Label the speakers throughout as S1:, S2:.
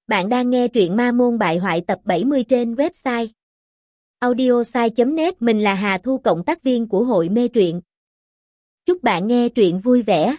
S1: Bạn đang nghe truyện Ma Môn Bại Hoại tập 70 trên website audiosai.net. Mình là Hà Thu, cộng tác viên của hội mê truyện. Chúc bạn nghe truyện vui vẻ.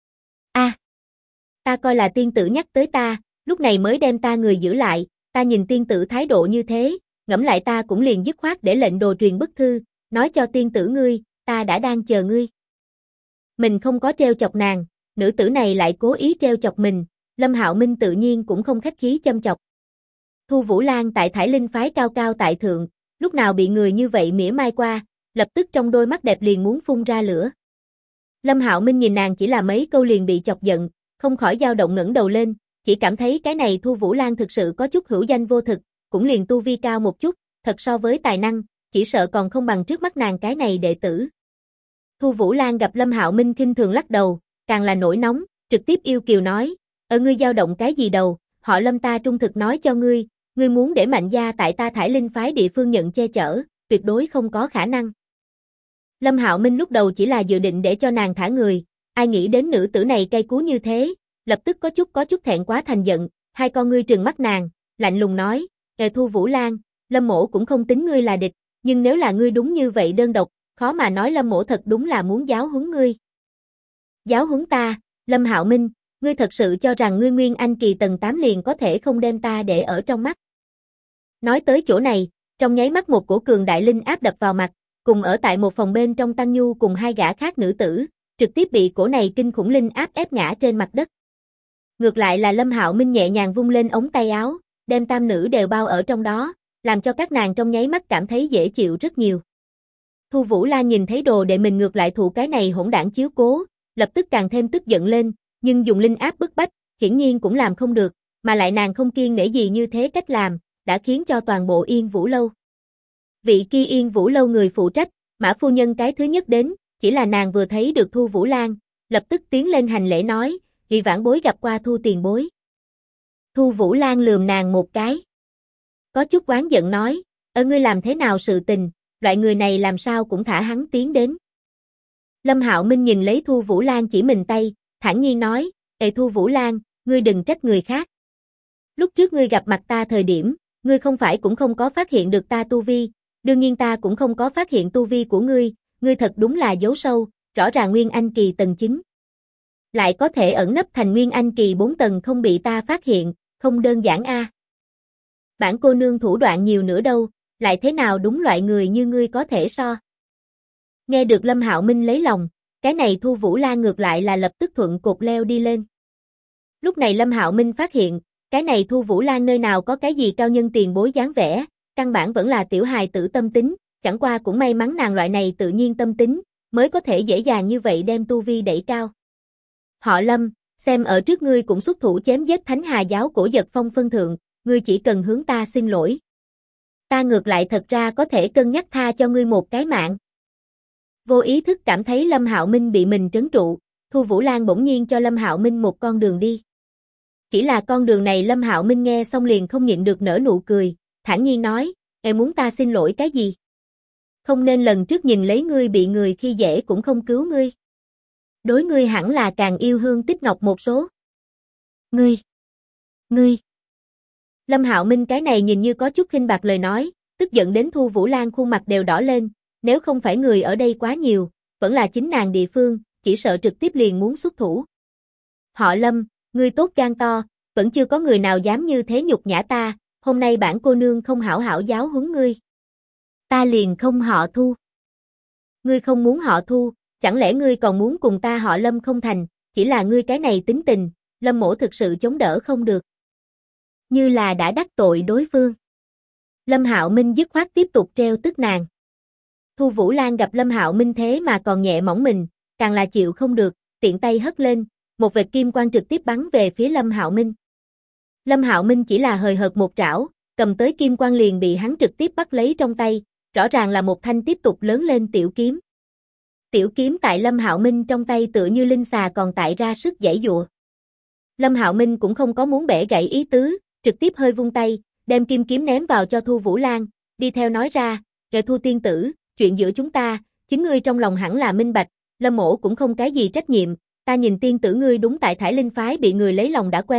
S1: Ta coi là tiên tử nhắc tới ta, lúc này mới đem ta người giữ lại. Ta nhìn tiên tử thái độ như thế, ngẫm lại ta cũng liền dứt khoát để lệnh đồ truyền bức thư, nói cho tiên tử ngươi, ta đã đang chờ ngươi. Mình không có trêu chọc nàng, nữ tử này lại cố ý trêu chọc mình. Lâm Hạo Minh tự nhiên cũng không khách khí châm chọc. Thu Vũ Lan tại Thải Linh phái cao cao tại thượng, lúc nào bị người như vậy mỉa mai qua, lập tức trong đôi mắt đẹp liền muốn phun ra lửa. Lâm Hạo Minh nhìn nàng chỉ là mấy câu liền bị chọc giận, không khỏi dao động ngẩng đầu lên, chỉ cảm thấy cái này Thu Vũ Lan thực sự có chút hữu danh vô thực, cũng liền tu vi cao một chút, thật so với tài năng, chỉ sợ còn không bằng trước mắt nàng cái này đệ tử. Thu Vũ Lan gặp Lâm Hạo Minh khinh thường lắc đầu, càng là nổi nóng, trực tiếp yêu kiều nói: ngươi dao động cái gì đầu, họ Lâm ta trung thực nói cho ngươi, ngươi muốn để Mạnh gia tại ta Thải Linh phái địa phương nhận che chở, tuyệt đối không có khả năng." Lâm Hạo Minh lúc đầu chỉ là dự định để cho nàng thả người, ai nghĩ đến nữ tử này cay cú như thế, lập tức có chút thẹn quá thành giận, hai con ngươi trừng mắt nàng, lạnh lùng nói: Thu Vũ Lan, Lâm mỗ cũng không tính ngươi là địch, nhưng nếu là ngươi đúng như vậy đơn độc, khó mà nói Lâm mỗ thật đúng là muốn giáo huấn ngươi." "Giáo huấn ta?" Lâm Hạo Minh, ngươi thật sự cho rằng ngươi Nguyên Anh kỳ tầng 8 liền có thể không đem ta để ở trong mắt. Nói tới chỗ này, trong nháy mắt một cổ cường đại linh áp đập vào mặt, cùng ở tại một phòng bên trong Tăng Nhu cùng hai gã khác nữ tử, trực tiếp bị cổ này kinh khủng linh áp ép ngã trên mặt đất. Ngược lại là Lâm Hạo Minh nhẹ nhàng vung lên ống tay áo, đem tam nữ đều bao ở trong đó, làm cho các nàng trong nháy mắt cảm thấy dễ chịu rất nhiều. Thu Vũ Lan nhìn thấy đồ đệ mình ngược lại thụ cái này hỗn đảng chiếu cố, lập tức càng thêm tức giận lên, nhưng dùng linh áp bức bách, hiển nhiên cũng làm không được, mà lại nàng không kiêng nể gì như thế cách làm, đã khiến cho toàn bộ Yên Vũ Lâu. Vị kia Yên Vũ Lâu người phụ trách, Mã phu nhân cái thứ nhất đến, chỉ là nàng vừa thấy được Thu Vũ Lan, lập tức tiến lên hành lễ nói: "Vị vãn bối gặp qua Thu tiền bối." Thu Vũ Lan lườm nàng một cái, có chút oán giận nói: Ngươi làm thế nào sự tình, loại người này làm sao cũng thả hắn tiến đến." Lâm Hạo Minh nhìn lấy Thu Vũ Lan chỉ mình tay, thản nhiên nói: Thu Vũ Lan, ngươi đừng trách người khác. Lúc trước ngươi gặp mặt ta thời điểm, ngươi không phải cũng không có phát hiện được ta tu vi, đương nhiên ta cũng không có phát hiện tu vi của ngươi, ngươi thật đúng là giấu sâu, rõ ràng Nguyên Anh kỳ tầng 9. Lại có thể ẩn nấp thành Nguyên Anh kỳ 4 tầng không bị ta phát hiện, không đơn giản a. Bản cô nương thủ đoạn nhiều nữa đâu, lại thế nào đúng loại người như ngươi có thể so. Nghe được Lâm Hạo Minh lấy lòng, cái này Thu Vũ Lan ngược lại là lập tức thuận cột leo đi lên. Lúc này Lâm Hạo Minh phát hiện, cái này Thu Vũ Lan nơi nào có cái gì cao nhân tiền bối dáng vẻ, căn bản vẫn là tiểu hài tử tâm tính, chẳng qua cũng may mắn nàng loại này tự nhiên tâm tính, mới có thể dễ dàng như vậy đem tu vi đẩy cao. "Họ Lâm, xem ở trước ngươi cũng xuất thủ chém giết Thánh Hà giáo Cổ Dật Phong phân thượng, ngươi chỉ cần hướng ta xin lỗi. Ta ngược lại thật ra có thể cân nhắc tha cho ngươi một cái mạng." Vô ý thức cảm thấy Lâm Hạo Minh bị mình trấn trụ, Thu Vũ Lan bỗng nhiên cho Lâm Hạo Minh một con đường đi. Chỉ là con đường này Lâm Hạo Minh nghe xong liền không nhịn được nở nụ cười, thản nhiên nói: "Em muốn ta xin lỗi cái gì? Không nên lần trước nhìn lấy ngươi bị người khi dễ cũng không cứu ngươi. Đối ngươi hẳn là càng yêu Hương Tích Ngọc một số." Ngươi. Lâm Hạo Minh cái này nhìn như có chút khinh bạc lời nói, tức giận đến Thu Vũ Lan khuôn mặt đều đỏ lên, nếu không phải người ở đây quá nhiều, vẫn là chính nàng địa phương, chỉ sợ trực tiếp liền muốn xuất thủ. "Họ Lâm, ngươi tốt gan to, vẫn chưa có người nào dám như thế nhục nhã ta, hôm nay bản cô nương không hảo hảo giáo huấn ngươi. Ta liền không họ Thu." "Ngươi không muốn họ Thu, chẳng lẽ ngươi còn muốn cùng ta họ Lâm không thành, chỉ là ngươi cái này tính tình, Lâm mỗ thực sự chống đỡ không được." Như là đã đắc tội đối phương. Lâm Hạo Minh dứt khoát tiếp tục treo tức nàng. Thu Vũ Lan gặp Lâm Hạo Minh thế mà còn nhẹ mỏng mình, càng là chịu không được, tiện tay hất lên, một vệt kim quang trực tiếp bắn về phía Lâm Hạo Minh. Lâm Hạo Minh chỉ là hời hợt một trảo, cầm tới kim quang liền bị hắn trực tiếp bắt lấy trong tay, rõ ràng là một thanh tiếp tục lớn lên tiểu kiếm. Tiểu kiếm tại Lâm Hạo Minh trong tay tựa như linh xà còn tại ra sức giãy giụa. Lâm Hạo Minh cũng không có muốn bẻ gãy ý tứ, trực tiếp hơi vung tay, đem kim kiếm ném vào cho Thu Vũ Lan, đi theo nói ra: Thu tiên tử, chuyện giữa chúng ta, chính ngươi trong lòng hẳn là minh bạch, Lâm mỗ cũng không cái gì trách nhiệm, ta nhìn tiên tử ngươi đúng tại Thải Linh phái bị người lấy lòng đã quen,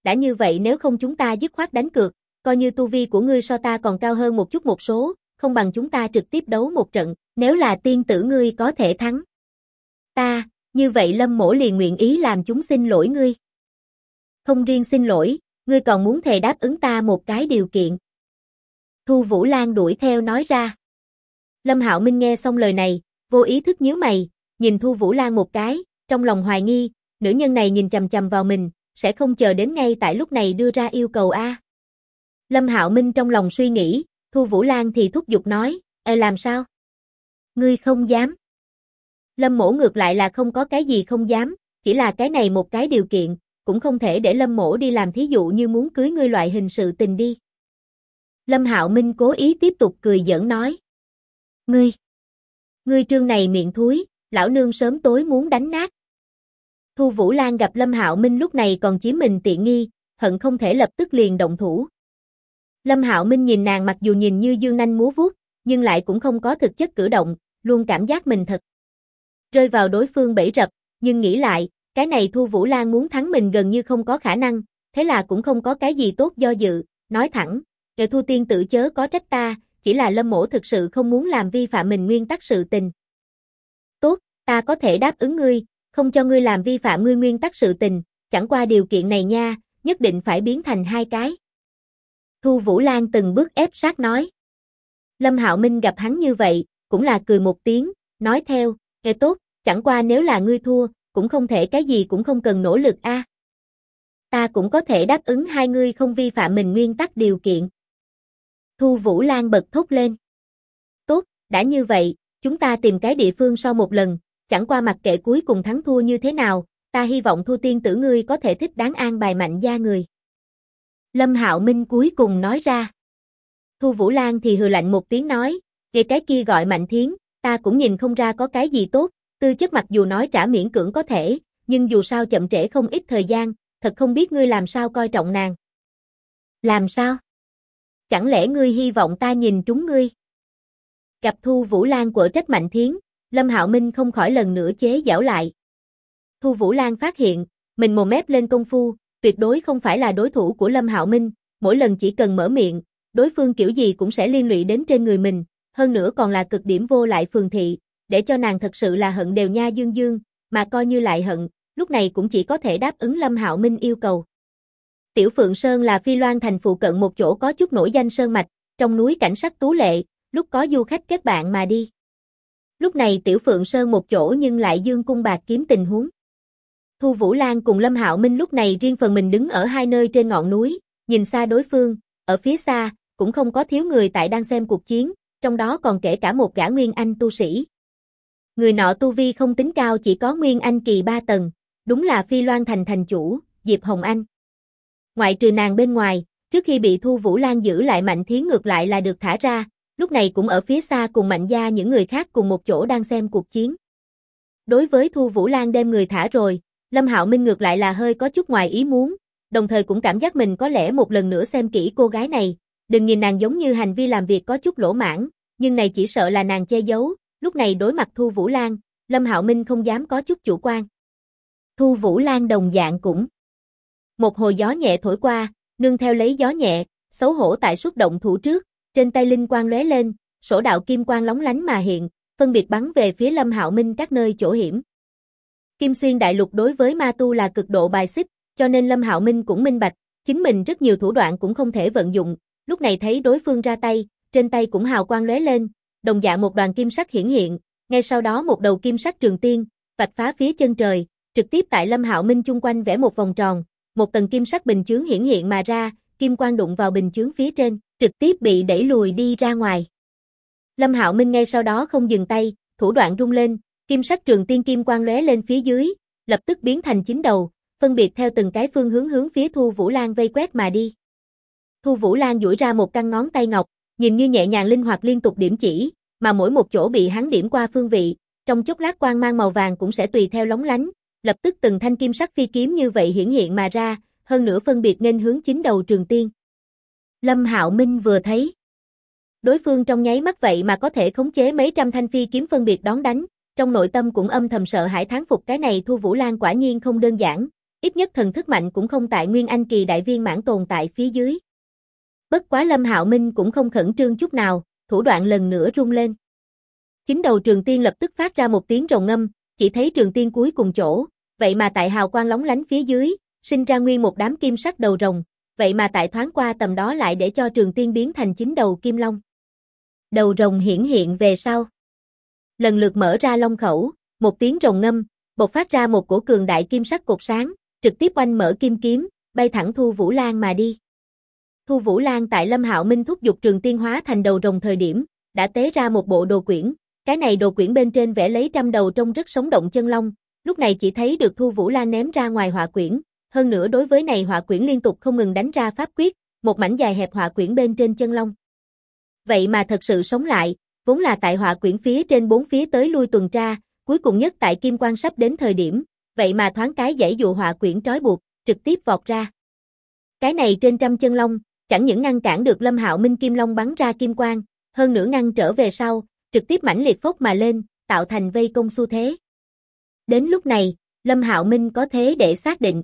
S1: đã như vậy nếu không chúng ta dứt khoát đánh cược, coi như tu vi của ngươi so ta còn cao hơn một chút một số, không bằng chúng ta trực tiếp đấu một trận, nếu là tiên tử ngươi có thể thắng ta, như vậy Lâm mỗ liền nguyện ý làm chúng xin lỗi ngươi. Không riêng xin lỗi, ngươi còn muốn thề đáp ứng ta một cái điều kiện. Thu Vũ Lan đuổi theo nói ra. Lâm Hạo Minh nghe xong lời này, vô ý thức nhíu mày, nhìn Thu Vũ Lan một cái, trong lòng hoài nghi, nữ nhân này nhìn chằm chằm vào mình, sẽ không chờ đến ngay tại lúc này đưa ra yêu cầu a. Lâm Hạo Minh trong lòng suy nghĩ, Thu Vũ Lan thì thúc giục nói, làm sao? Ngươi không dám. Lâm mỗ ngược lại là không có cái gì không dám, chỉ là cái này một cái điều kiện, cũng không thể để Lâm mỗ đi làm thí dụ như muốn cưới ngươi loại hình sự tình đi. Lâm Hạo Minh cố ý tiếp tục cười giỡn nói. Ngươi trương này miệng thúi, lão nương sớm tối muốn đánh nát. Thu Vũ Lan gặp Lâm Hạo Minh lúc này còn chiếm mình tiện nghi, hận không thể lập tức liền động thủ. Lâm Hạo Minh nhìn nàng mặc dù nhìn như dương nanh múa vuốt, nhưng lại cũng không có thực chất cử động, luôn cảm giác mình thật rơi vào đối phương bẫy rập, nhưng nghĩ lại, cái này Thu Vũ Lan muốn thắng mình gần như không có khả năng, thế là cũng không có cái gì tốt do dự, nói thẳng, Thu tiên tử chớ có trách ta, chỉ là Lâm mỗ thực sự không muốn làm vi phạm mình nguyên tắc sự tình. Tốt, ta có thể đáp ứng ngươi, không cho ngươi làm vi phạm ngươi nguyên tắc sự tình, chẳng qua điều kiện này nha, nhất định phải biến thành hai cái. Thu Vũ Lan từng bước ép sát nói. Lâm Hạo Minh gặp hắn như vậy, cũng là cười một tiếng, nói theo, tốt, chẳng qua nếu là ngươi thua, cũng không thể cái gì cũng không cần nỗ lực a. Ta cũng có thể đáp ứng hai ngươi không vi phạm mình nguyên tắc điều kiện. Thu Vũ Lan bật thốt lên. Tốt, đã như vậy, chúng ta tìm cái địa phương sau một lần, chẳng qua mặc kệ cuối cùng thắng thua như thế nào, ta hy vọng Thu tiên tử ngươi có thể thích đáng an bài mạnh gia người. Lâm Hạo Minh cuối cùng nói ra. Thu Vũ Lan thì hừ lạnh một tiếng nói, về cái kia gọi Mạnh Thiến, ta cũng nhìn không ra có cái gì tốt, tư chất mặc dù nói trả miễn cưỡng có thể, nhưng dù sao chậm trễ không ít thời gian, thật không biết ngươi làm sao coi trọng nàng. Làm sao? Chẳng lẽ ngươi hy vọng ta nhìn trúng ngươi? Gặp Thu Vũ Lan quở trách Mạnh Thiến, Lâm Hạo Minh không khỏi lần nữa chế giễu lại. Thu Vũ Lan phát hiện, mình mồm mép lên công phu, tuyệt đối không phải là đối thủ của Lâm Hạo Minh, mỗi lần chỉ cần mở miệng, đối phương kiểu gì cũng sẽ liên lụy đến trên người mình, hơn nữa còn là cực điểm vô lại phường thị, để cho nàng thật sự là hận đều nha dương dương, mà coi như lại hận, lúc này cũng chỉ có thể đáp ứng Lâm Hạo Minh yêu cầu. Tiểu Phượng Sơn là Phi Loan thành phụ cận một chỗ có chút nổi danh sơn mạch, trong núi cảnh sắc tú lệ, lúc có du khách kết bạn mà đi. Lúc này Tiểu Phượng Sơn một chỗ nhưng lại dương cung bạc kiếm tình huống. Thu Vũ Lan cùng Lâm Hạo Minh lúc này riêng phần mình đứng ở hai nơi trên ngọn núi, nhìn xa đối phương, ở phía xa, cũng không có thiếu người tại đang xem cuộc chiến, trong đó còn kể cả một gã Nguyên Anh tu sĩ. Người nọ tu vi không tính cao chỉ có Nguyên Anh kỳ 3 tầng, đúng là Phi Loan thành thành chủ, Diệp Hồng Anh. Ngoại trừ nàng bên ngoài, trước khi bị Thu Vũ Lan giữ lại Mạnh Thiến ngược lại là được thả ra, lúc này cũng ở phía xa cùng Mạnh gia những người khác cùng một chỗ đang xem cuộc chiến. Đối với Thu Vũ Lan đem người thả rồi, Lâm Hạo Minh ngược lại là hơi có chút ngoài ý muốn, đồng thời cũng cảm giác mình có lẽ một lần nữa xem kỹ cô gái này, đừng nhìn nàng giống như hành vi làm việc có chút lỗ mãng, nhưng này chỉ sợ là nàng che giấu, lúc này đối mặt Thu Vũ Lan, Lâm Hạo Minh không dám có chút chủ quan. Thu Vũ Lan đồng dạng cũng. Một hồi gió nhẹ thổi qua, nương theo lấy gió nhẹ, xấu hổ tại xúc động thủ trước, trên tay linh quang lóe lên, sổ đạo kim quang lóng lánh mà hiện, phân biệt bắn về phía Lâm Hạo Minh các nơi chỗ hiểm. Kim Xuyên Đại Lục đối với ma tu là cực độ bài xích, cho nên Lâm Hạo Minh cũng minh bạch, chính mình rất nhiều thủ đoạn cũng không thể vận dụng, lúc này thấy đối phương ra tay, trên tay cũng hào quang lóe lên, đồng dạng một đoàn kim sắc hiển hiện, ngay sau đó một đầu kim sắc trường tiên, vạch phá phía chân trời, trực tiếp tại Lâm Hạo Minh chung quanh vẽ một vòng tròn, một tầng kim sắc bình chướng hiển hiện mà ra, kim quang đụng vào bình chướng phía trên, trực tiếp bị đẩy lùi đi ra ngoài. Lâm Hạo Minh ngay sau đó không dừng tay, thủ đoạn rung lên, kim sắc trường tiên kim quang lóe lên phía dưới, lập tức biến thành 9 đầu, phân biệt theo từng cái phương hướng hướng phía Thu Vũ Lan vây quét mà đi. Thu Vũ Lan duỗi ra một căn ngón tay ngọc, nhìn như nhẹ nhàng linh hoạt liên tục điểm chỉ, mà mỗi một chỗ bị hắn điểm qua phương vị, trong chốc lát quang mang màu vàng cũng sẽ tùy theo lóng lánh, lập tức từng thanh kim sắc phi kiếm như vậy hiển hiện mà ra, hơn nữa phân biệt nên hướng 9 đầu trường tiên. Lâm Hạo Minh vừa thấy, đối phương trong nháy mắt vậy mà có thể khống chế mấy trăm thanh phi kiếm phân biệt đón đánh, trong nội tâm cũng âm thầm sợ hãi thán phục cái này Thu Vũ Lan quả nhiên không đơn giản, ít nhất thần thức mạnh cũng không tại Nguyên Anh kỳ đại viên mãn tồn tại phía dưới. Bất quá Lâm Hạo Minh cũng không khẩn trương chút nào, thủ đoạn lần nữa rung lên. Chính đầu Trường Tiên lập tức phát ra một tiếng rồng ngâm, chỉ thấy Trường Tiên cuối cùng chỗ, vậy mà tại hào quang lóng lánh phía dưới, sinh ra nguyên một đám kim sắc đầu rồng, vậy mà tại thoáng qua tầm đó lại để cho Trường Tiên biến thành 9 đầu kim long. Đầu rồng hiển hiện về sau. Lần lượt mở ra long khẩu, một tiếng rồng ngâm, bộc phát ra một cổ cường đại kim sắc cột sáng, trực tiếp oanh mở kim kiếm, bay thẳng Thu Vũ Lan mà đi. Thu Vũ Lan tại Lâm Hạo Minh thúc giục Trường Tiên hóa thành đầu rồng thời điểm, đã tế ra một bộ đồ quyển, cái này đồ quyển bên trên vẽ lấy 100 đầu trông rất sống động chân long, lúc này chỉ thấy được Thu Vũ Lan ném ra ngoài họa quyển, hơn nữa đối với này họa quyển liên tục không ngừng đánh ra pháp quyết, một mảnh dài hẹp họa quyển bên trên chân long. Vậy mà thật sự sống lại, vốn là tại họa quyển phía trên bốn phía tới lui tuần tra, cuối cùng nhất tại kim quang sắp đến thời điểm, vậy mà thoáng cái dãy dụ họa quyển trói buộc, trực tiếp vọt ra. Cái này trên 100 chân long, chẳng những ngăn cản được Lâm Hạo Minh kim long bắn ra kim quang, hơn nữa ngăn trở về sau, trực tiếp mãnh liệt phốc mà lên, tạo thành vây công xu thế. Đến lúc này, Lâm Hạo Minh có thế để xác định.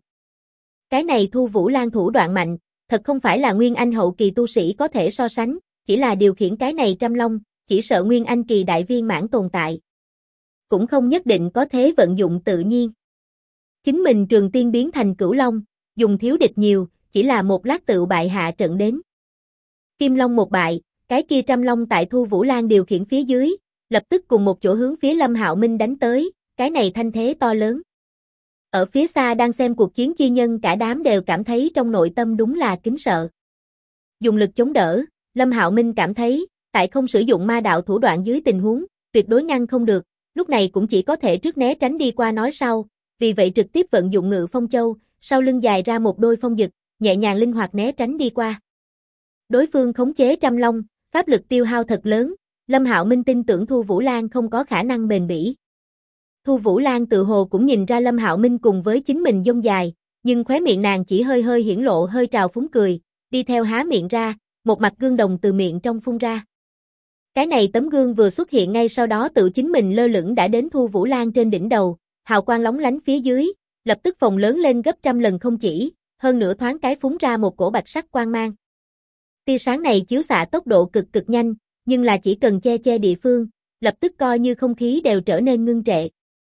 S1: Cái này Thu Vũ Lan thủ đoạn mạnh, thật không phải là Nguyên Anh hậu kỳ tu sĩ có thể so sánh, chỉ là điều khiển cái này trăm long, chỉ sợ Nguyên Anh kỳ đại viên mãn tồn tại. Cũng không nhất định có thế vận dụng tự nhiên. Chính mình Trường Tiên biến thành Cửu Long, dùng thiếu địch nhiều, chỉ là một lát tự bại hạ trận đến. Kim Long một bại, cái kia trăm long tại Thu Vũ Lan điều khiển phía dưới, lập tức cùng một chỗ hướng phía Lâm Hạo Minh đánh tới, cái này thanh thế to lớn. Ở phía xa đang xem cuộc chiến chi nhân cả đám đều cảm thấy trong nội tâm đúng là kính sợ. Dùng lực chống đỡ, Lâm Hạo Minh cảm thấy, tại không sử dụng ma đạo thủ đoạn dưới tình huống, tuyệt đối ngăn không được, lúc này cũng chỉ có thể trước né tránh đi qua nói sau, vì vậy trực tiếp vận dụng Ngự Phong Châu, sau lưng dài ra một đôi phong dực, nhẹ nhàng linh hoạt né tránh đi qua. Đối phương khống chế trăm long, pháp lực tiêu hao thật lớn, Lâm Hạo Minh tin tưởng Thu Vũ Lan không có khả năng bền bỉ. Thu Vũ Lan tự hồ cũng nhìn ra Lâm Hạo Minh cùng với chính mình dông dài, nhưng khóe miệng nàng chỉ hơi hơi hiển lộ hơi trào phúng cười, đi theo há miệng ra, một mặt gương đồng từ miệng trong phun ra. Cái này tấm gương vừa xuất hiện ngay sau đó tự chính mình lơ lửng đã đến Thu Vũ Lan trên đỉnh đầu, hào quang lóng lánh phía dưới, lập tức phồng lớn lên gấp 100 lần không chỉ, hơn nữa thoáng cái phúng ra một cổ bạch sắc quang mang. Tia sáng này chiếu xạ tốc độ cực nhanh, nhưng là chỉ cần che địa phương, lập tức coi như không khí đều trở nên ngưng trệ.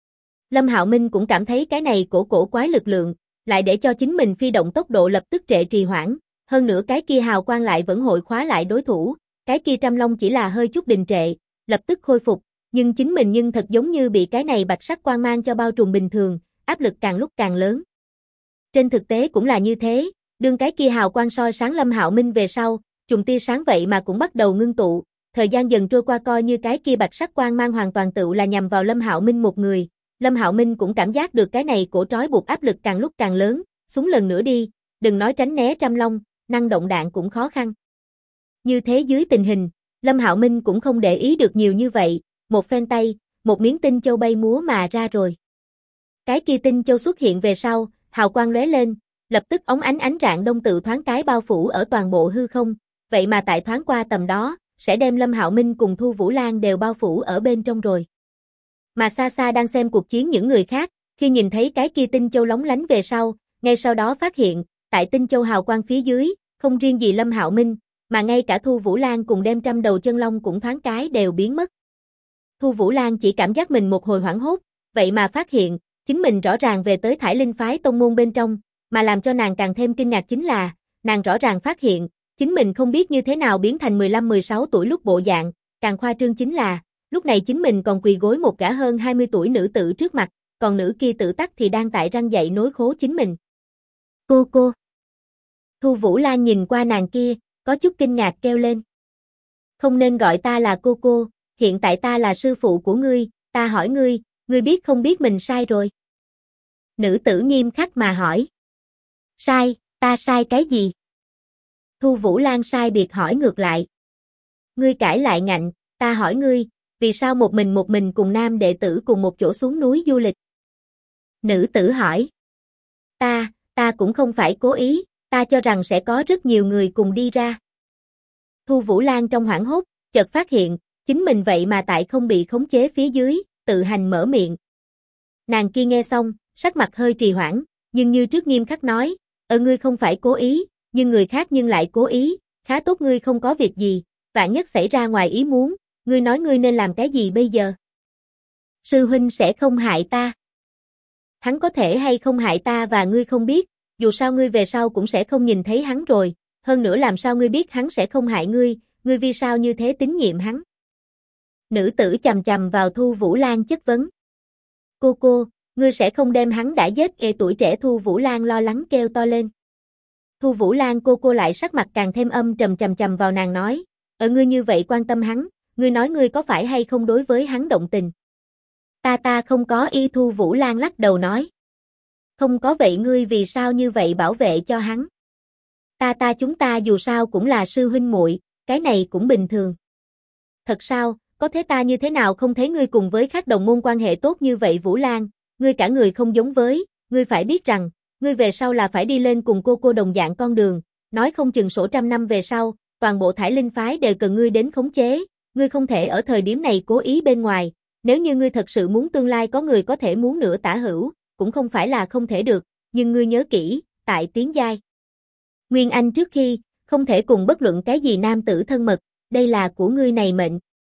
S1: Lâm Hạo Minh cũng cảm thấy cái này cổ quái lực lượng, lại để cho chính mình phi động tốc độ lập tức trì hoãn, hơn nữa cái kia hào quang lại vẫn hội khóa lại đối thủ, cái kia trăm long chỉ là hơi chút đình trệ, lập tức khôi phục, nhưng chính mình nhưng thật giống như bị cái này bạch sắc quang mang cho bao trùm bình thường, áp lực càng lúc càng lớn. Trên thực tế cũng là như thế, đương cái kia hào quang soi sáng Lâm Hạo Minh về sau, chùm tia sáng vậy mà cũng bắt đầu ngưng tụ, thời gian dần trôi qua coi như cái kia bạch sắc quang mang hoàn toàn tựu là nhằm vào Lâm Hạo Minh một người. Lâm Hạo Minh cũng cảm giác được cái này cổ trói buộc áp lực càng lúc càng lớn, xuống lần nữa đi, đừng nói tránh né trăm long, năng động đạn cũng khó khăn. Như thế dưới tình hình, Lâm Hạo Minh cũng không để ý được nhiều như vậy, một phen tay, một miếng tinh châu bay múa mà ra rồi. Cái kia tinh châu xuất hiện về sau, hào quang lóe lên, lập tức óng ánh rạng đông tự thoáng cái bao phủ ở toàn bộ hư không, vậy mà tại thoáng qua tầm đó, sẽ đem Lâm Hạo Minh cùng Thu Vũ Lan đều bao phủ ở bên trong rồi. Mà xa xa đang xem cuộc chiến những người khác, khi nhìn thấy cái kia tinh châu lóng lánh về sau, ngay sau đó phát hiện, tại tinh châu hào quang phía dưới, không riêng gì Lâm Hạo Minh, mà ngay cả Thu Vũ Lan cùng đem 100 đầu chân long cũng thoáng cái đều biến mất. Thu Vũ Lan chỉ cảm giác mình một hồi hoảng hốt, vậy mà phát hiện, chính mình rõ ràng về tới Thải Linh phái tông môn bên trong, mà làm cho nàng càng thêm kinh ngạc chính là, nàng rõ ràng phát hiện, chính mình không biết như thế nào biến thành 15-16 tuổi lúc bộ dạng, càng khoa trương chính là, lúc này chính mình còn quỳ gối một gã hơn 20 tuổi nữ tử trước mặt, còn nữ kia tử tắc thì đang tại răng dạy nối khố chính mình. Cô. Thu Vũ Lan nhìn qua nàng kia, có chút kinh ngạc kêu lên. Không nên gọi ta là cô, hiện tại ta là sư phụ của ngươi, ta hỏi ngươi biết không biết mình sai rồi? Nữ tử nghiêm khắc mà hỏi. Sai, ta sai cái gì? Thu Vũ Lan sai biệt hỏi ngược lại. Ngươi cãi lại ngạnh, ta hỏi ngươi, vì sao một mình cùng nam đệ tử cùng một chỗ xuống núi du lịch? Nữ tử hỏi. Ta cũng không phải cố ý, ta cho rằng sẽ có rất nhiều người cùng đi ra. Thu Vũ Lan trong hoảng hốt, chợt phát hiện, chính mình vậy mà tại không bị khống chế phía dưới, tự hành mở miệng. Nàng kia nghe xong, sắc mặt hơi trì hoãn, nhưng như trước nghiêm khắc nói, ngươi không phải cố ý, nhưng người khác nhưng lại cố ý, khá tốt ngươi không có việc gì, vạn nhất xảy ra ngoài ý muốn, ngươi nói ngươi nên làm cái gì bây giờ? Sư huynh sẽ không hại ta. Hắn có thể hay không hại ta và ngươi không biết, dù sao ngươi về sau cũng sẽ không nhìn thấy hắn rồi, hơn nữa làm sao ngươi biết hắn sẽ không hại ngươi vì sao như thế tín nhiệm hắn? Nữ tử chằm chằm vào Thu Vũ Lan chất vấn. Cô, ngươi sẽ không đem hắn đã giết tuổi trẻ Thu Vũ Lan lo lắng kêu to lên. Thu Vũ Lan cô lại sắc mặt càng thêm âm trầm chằm chằm vào nàng nói, ngươi như vậy quan tâm hắn, ngươi nói ngươi có phải hay không đối với hắn động tình? Ta không có ý. Thu Vũ Lan lắc đầu nói. Không có vậy ngươi vì sao như vậy bảo vệ cho hắn? Chúng ta dù sao cũng là sư huynh muội, cái này cũng bình thường. Thật sao, có thế ta như thế nào không thấy ngươi cùng với khác đồng môn quan hệ tốt như vậy Vũ Lan, ngươi cả người không giống với, ngươi phải biết rằng, ngươi về sau là phải đi lên cùng cô đồng dạng con đường, nói không chừng sổ trăm năm về sau, toàn bộ Thải Linh phái đều cần ngươi đến khống chế, ngươi không thể ở thời điểm này cố ý bên ngoài, nếu như ngươi thật sự muốn tương lai có người có thể muốn nửa tả hữu, cũng không phải là không thể được, nhưng ngươi nhớ kỹ, tại tiến giai Nguyên Anh trước khi, không thể cùng bất luận cái gì nam tử thân mật, đây là của ngươi này mệnh.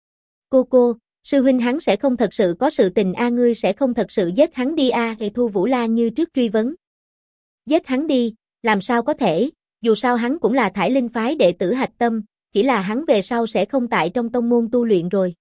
S1: Cô, sư huynh hắn sẽ không thật sự có sự tình ngươi sẽ không thật sự giết hắn đi Thu Vũ Lan như trước truy vấn. Giết hắn đi, làm sao có thể, dù sao hắn cũng là Thải Linh phái đệ tử hạch tâm, chỉ là hắn về sau sẽ không tại trong tông môn tu luyện rồi.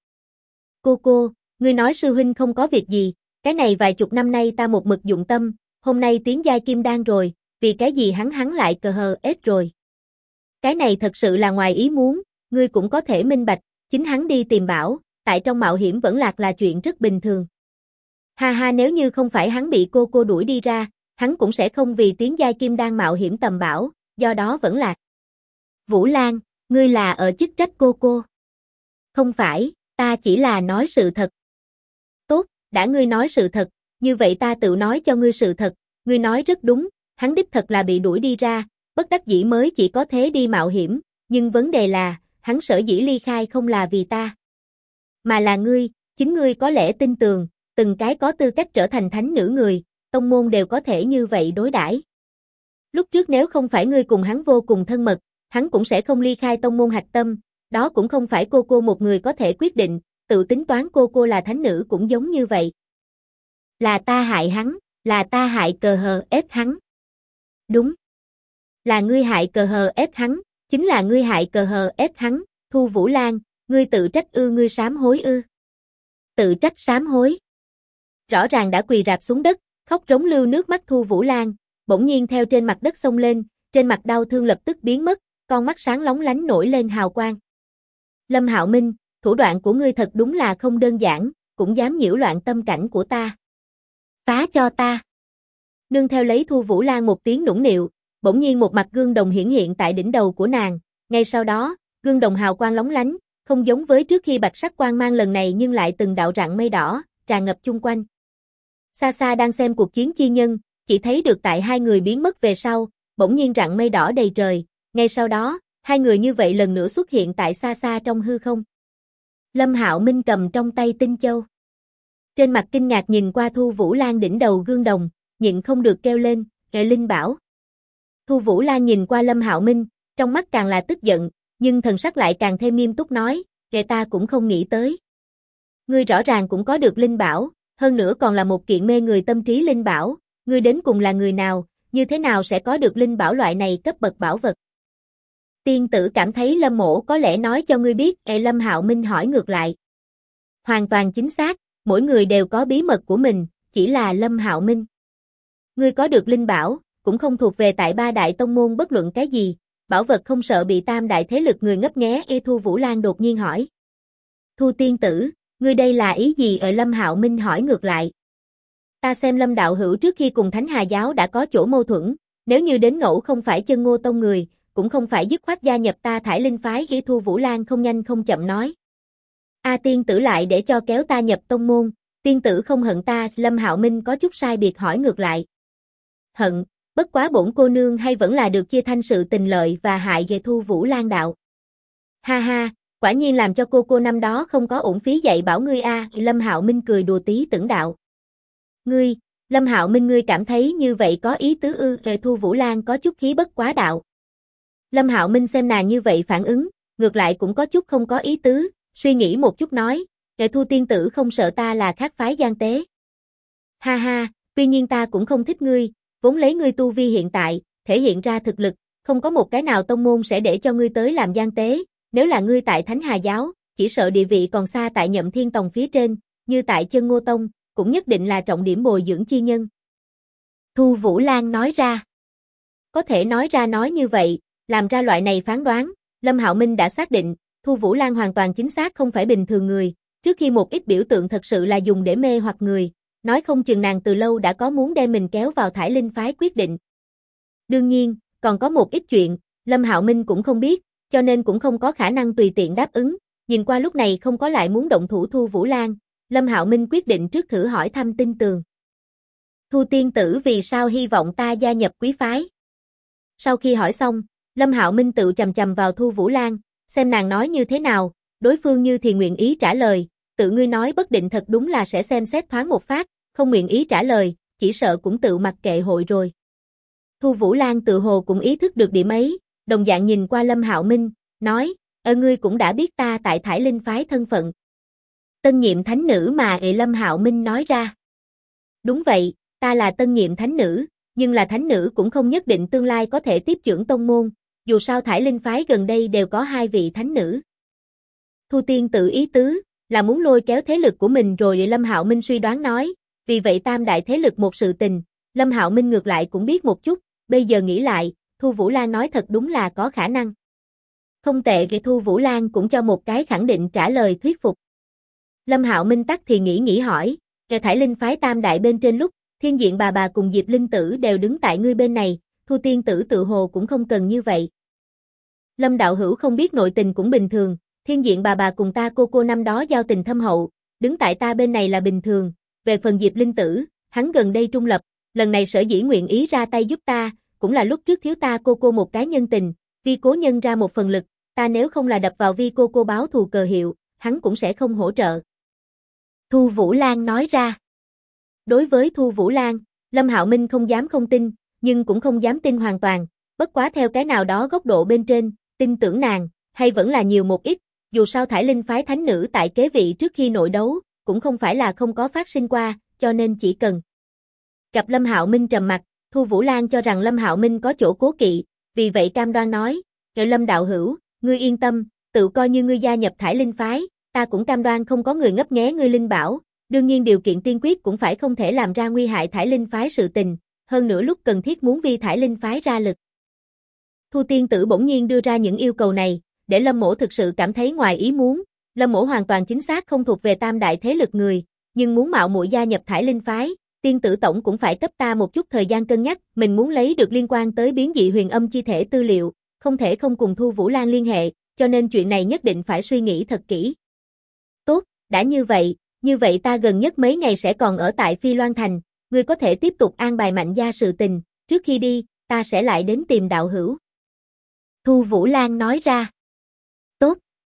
S1: Cô, ngươi nói sư huynh không có việc gì, cái này vài chục năm nay ta một mực dụng tâm, hôm nay tiến giai kim đan rồi, vì cái gì hắn lại cờ hờ ết rồi. Cái này thật sự là ngoài ý muốn, ngươi cũng có thể minh bạch, chính hắn đi tìm bảo, tại trong mạo hiểm vẫn lạc là chuyện rất bình thường. Ha nếu như không phải hắn bị cô đuổi đi ra, hắn cũng sẽ không vì tiến giai kim đan mạo hiểm tầm bảo, do đó vẫn lạc. Vũ Lan, ngươi là ở chức trách cô. Không phải, ta chỉ là nói sự thật. Tốt, đã ngươi nói sự thật, như vậy ta tự nói cho ngươi sự thật, ngươi nói rất đúng, hắn đích thật là bị đuổi đi ra, bất đắc dĩ mới chỉ có thế đi mạo hiểm, nhưng vấn đề là, hắn sở dĩ ly khai không là vì ta, mà là ngươi, chính ngươi có lẽ tin tưởng, từng cái có tư cách trở thành thánh nữ người, tông môn đều có thể như vậy đối đãi. Lúc trước nếu không phải ngươi cùng hắn vô cùng thân mật, hắn cũng sẽ không ly khai tông môn hạch tâm, đó cũng không phải cô một người có thể quyết định, tự tính toán cô là thánh nữ cũng giống như vậy. Là ta hại hắn, là ta hại cờ hờ ép hắn. Đúng. Là ngươi hại cờ hờ ép hắn, chính là ngươi hại cờ hờ ép hắn, Thu Vũ Lan, ngươi tự trách ngươi sám hối Tự trách sám hối. Rõ ràng đã quỳ rạp xuống đất, khóc rống lưu nước mắt Thu Vũ Lan, bỗng nhiên theo trên mặt đất xông lên, trên mặt đau thương lập tức biến mất, con mắt sáng lóng lánh nổi lên hào quang. Lâm Hạo Minh, thủ đoạn của ngươi thật đúng là không đơn giản, cũng dám nhiễu loạn tâm cảnh của ta. Phá cho ta. Nương theo lấy Thu Vũ Lan một tiếng nũng nịu, bỗng nhiên một mặt gương đồng hiển hiện tại đỉnh đầu của nàng, ngay sau đó, gương đồng hào quang lóng lánh, không giống với trước khi bạch sắc quang mang lần này nhưng lại từng đạo rặng mây đỏ, tràn ngập chung quanh. Xa xa đang xem cuộc chiến chi nhân, chỉ thấy được tại hai người biến mất về sau, bỗng nhiên rặng mây đỏ đầy trời, ngay sau đó, hai người như vậy lần nữa xuất hiện tại xa xa trong hư không. Lâm Hạo Minh cầm trong tay tinh châu. Trên mặt kinh ngạc nhìn qua Thu Vũ Lan đỉnh đầu gương đồng, nhịn không được kêu lên, "Hệ Linh bảo." Thu Vũ Lan nhìn qua Lâm Hạo Minh, trong mắt càng là tức giận, nhưng thần sắc lại càng thêm nghiêm túc nói, "Kệ ta cũng không nghĩ tới. Ngươi rõ ràng cũng có được linh bảo, hơn nữa còn là một kiện mê người tâm trí linh bảo, ngươi đến cùng là người nào, như thế nào sẽ có được linh bảo loại này cấp bậc bảo vật?" Tiên tử cảm thấy Lâm mỗ có lẽ nói cho ngươi biết, Lâm Hạo Minh hỏi ngược lại. Hoàn toàn chính xác, mỗi người đều có bí mật của mình, chỉ là Lâm Hạo Minh. Ngươi có được linh bảo, cũng không thuộc về tại ba đại tông môn bất luận cái gì, bảo vật không sợ bị tam đại thế lực người ngấp nghé. Thu Vũ Lan đột nhiên hỏi. Thu tiên tử, ngươi đây là ý gì? Lâm Hạo Minh hỏi ngược lại. Ta xem Lâm đạo hữu trước khi cùng Thánh Hà giáo đã có chỗ mâu thuẫn, nếu như đến ngẫu không phải chân Ngô tông người, cũng không phải dứt khoát gia nhập ta Thải Linh phái. Thu Vũ Lan không nhanh không chậm nói. Tiên tử lại để cho kéo ta nhập tông môn, tiên tử không hận ta? Lâm Hạo Minh có chút sai biệt hỏi ngược lại. Hận, bất quá bổn cô nương hay vẫn là được chia thanh sự tình lợi và hại. Về Thu Vũ Lan đạo. Ha, quả nhiên làm cho cô năm đó không có uổng phí dạy bảo ngươi. Lâm Hạo Minh cười đùa tí tưởng đạo. Lâm Hạo Minh ngươi cảm thấy như vậy có ý tứ ư? Thu Vũ Lan có chút khí bất quá đạo. Lâm Hạo Minh xem nàng như vậy phản ứng, ngược lại cũng có chút không có ý tứ, suy nghĩ một chút nói, Thu tiên tử không sợ ta là khác phái gian tế. Ha ha, tuy nhiên ta cũng không thích ngươi, vốn lấy ngươi tu vi hiện tại, thể hiện ra thực lực, không có một cái nào tông môn sẽ để cho ngươi tới làm gian tế, nếu là ngươi tại Thánh Hà Giáo, chỉ sợ địa vị còn xa tại Nhậm Thiên Tông phía trên, như tại Chân Ngô Tông, cũng nhất định là trọng điểm bồi dưỡng chi nhân. Thu Vũ Lan nói ra. Có thể nói ra nói như vậy, làm ra loại này phán đoán, Lâm Hạo Minh đã xác định, Thu Vũ Lan hoàn toàn chính xác không phải bình thường người, trước khi một ít biểu tượng thật sự là dùng để mê hoặc người, nói không chừng nàng từ lâu đã có muốn đem mình kéo vào Thải Linh phái quyết định. Đương nhiên, còn có một ít chuyện, Lâm Hạo Minh cũng không biết, cho nên cũng không có khả năng tùy tiện đáp ứng, nhìn qua lúc này không có lại muốn động thủ Thu Vũ Lan, Lâm Hạo Minh quyết định trước thử hỏi thăm tin tường. Thu tiên tử vì sao hy vọng ta gia nhập quý phái? Sau khi hỏi xong, Lâm Hạo Minh tự chầm chầm vào Thu Vũ Lan, xem nàng nói như thế nào, đối phương như thì nguyện ý trả lời, tự ngươi nói bất định thật đúng là sẽ xem xét thoáng một phát, không nguyện ý trả lời, chỉ sợ cũng tự mặc kệ hội rồi. Thu Vũ Lan tự hồ cũng ý thức được điểm ấy, đồng dạng nhìn qua Lâm Hạo Minh, nói, ngươi cũng đã biết ta tại Thải Linh phái thân phận. Tân nhiệm thánh nữ mà Lâm Hạo Minh nói ra. Đúng vậy, ta là tân nhiệm thánh nữ, nhưng là thánh nữ cũng không nhất định tương lai có thể tiếp chưởng tông môn, dù sao Thải Linh phái gần đây đều có 2 vị thánh nữ. Thu tiên tự ý tứ, là muốn lôi kéo thế lực của mình rồi Lâm Hạo Minh suy đoán nói, vì vậy tam đại thế lực một sự tình, Lâm Hạo Minh ngược lại cũng biết một chút, bây giờ nghĩ lại, Thu Vũ Lan nói thật đúng là có khả năng. Không tệ, Thu Vũ Lan cũng cho một cái khẳng định trả lời thuyết phục. Lâm Hạo Minh tắc thì nghĩ hỏi, Thải Linh phái tam đại bên trên lúc, Thiên Diện bà cùng Diệp Linh Tử đều đứng tại ngươi bên này, Thu tiên tử tự hồ cũng không cần như vậy. Lâm đạo hữu không biết nội tình cũng bình thường, Thiên Diện bà cùng ta cô năm đó giao tình thâm hậu, đứng tại ta bên này là bình thường, về phần Diệp Linh Tử, hắn gần đây trung lập, lần này sở dĩ nguyện ý ra tay giúp ta, cũng là lúc trước thiếu ta cô một cái nhân tình, vì cố nhân ra một phần lực, ta nếu không là đập vào vi cô báo thù cờ hiệu, hắn cũng sẽ không hỗ trợ. Thu Vũ Lan nói ra. Đối với Thu Vũ Lan, Lâm Hạo Minh không dám không tin, nhưng cũng không dám tin hoàn toàn, bất quá theo cái nào đó góc độ bên trên, tin tưởng nàng, hay vẫn là nhiều một ít, dù sao Thải Linh phái thánh nữ tại kế vị trước khi nội đấu, cũng không phải là không có phát sinh qua, cho nên chỉ cần. Gặp Lâm Hạo Minh trầm mặt, Thu Vũ Lan cho rằng Lâm Hạo Minh có chỗ cố kỵ, vì vậy cam đoan nói, Lâm đạo hữu, ngươi yên tâm, tự coi như ngươi gia nhập Thải Linh phái, ta cũng cam đoan không có người ngấp nghé ngươi linh bảo, đương nhiên điều kiện tiên quyết cũng phải không thể làm ra nguy hại Thải Linh phái sự tình, hơn nữa lúc cần thiết muốn vi Thải Linh phái ra lực. Thu tiên tử bỗng nhiên đưa ra những yêu cầu này, để Lâm mỗ thực sự cảm thấy ngoài ý muốn, Lâm mỗ hoàn toàn chính xác không thuộc về tam đại thế lực người, nhưng muốn mạo muội gia nhập Thải Linh phái, tiên tử tổng cũng phải cấp ta một chút thời gian cân nhắc, mình muốn lấy được liên quan tới biến dị huyền âm chi thể tư liệu, không thể không cùng Thu Vũ Lan liên hệ, cho nên chuyện này nhất định phải suy nghĩ thật kỹ. Tốt, đã như vậy ta gần nhất mấy ngày sẽ còn ở tại Phi Loan Thành, ngươi có thể tiếp tục an bài Mạnh gia sự tình, trước khi đi, ta sẽ lại đến tìm đạo hữu. Thu Vũ Lan nói ra. Tốt.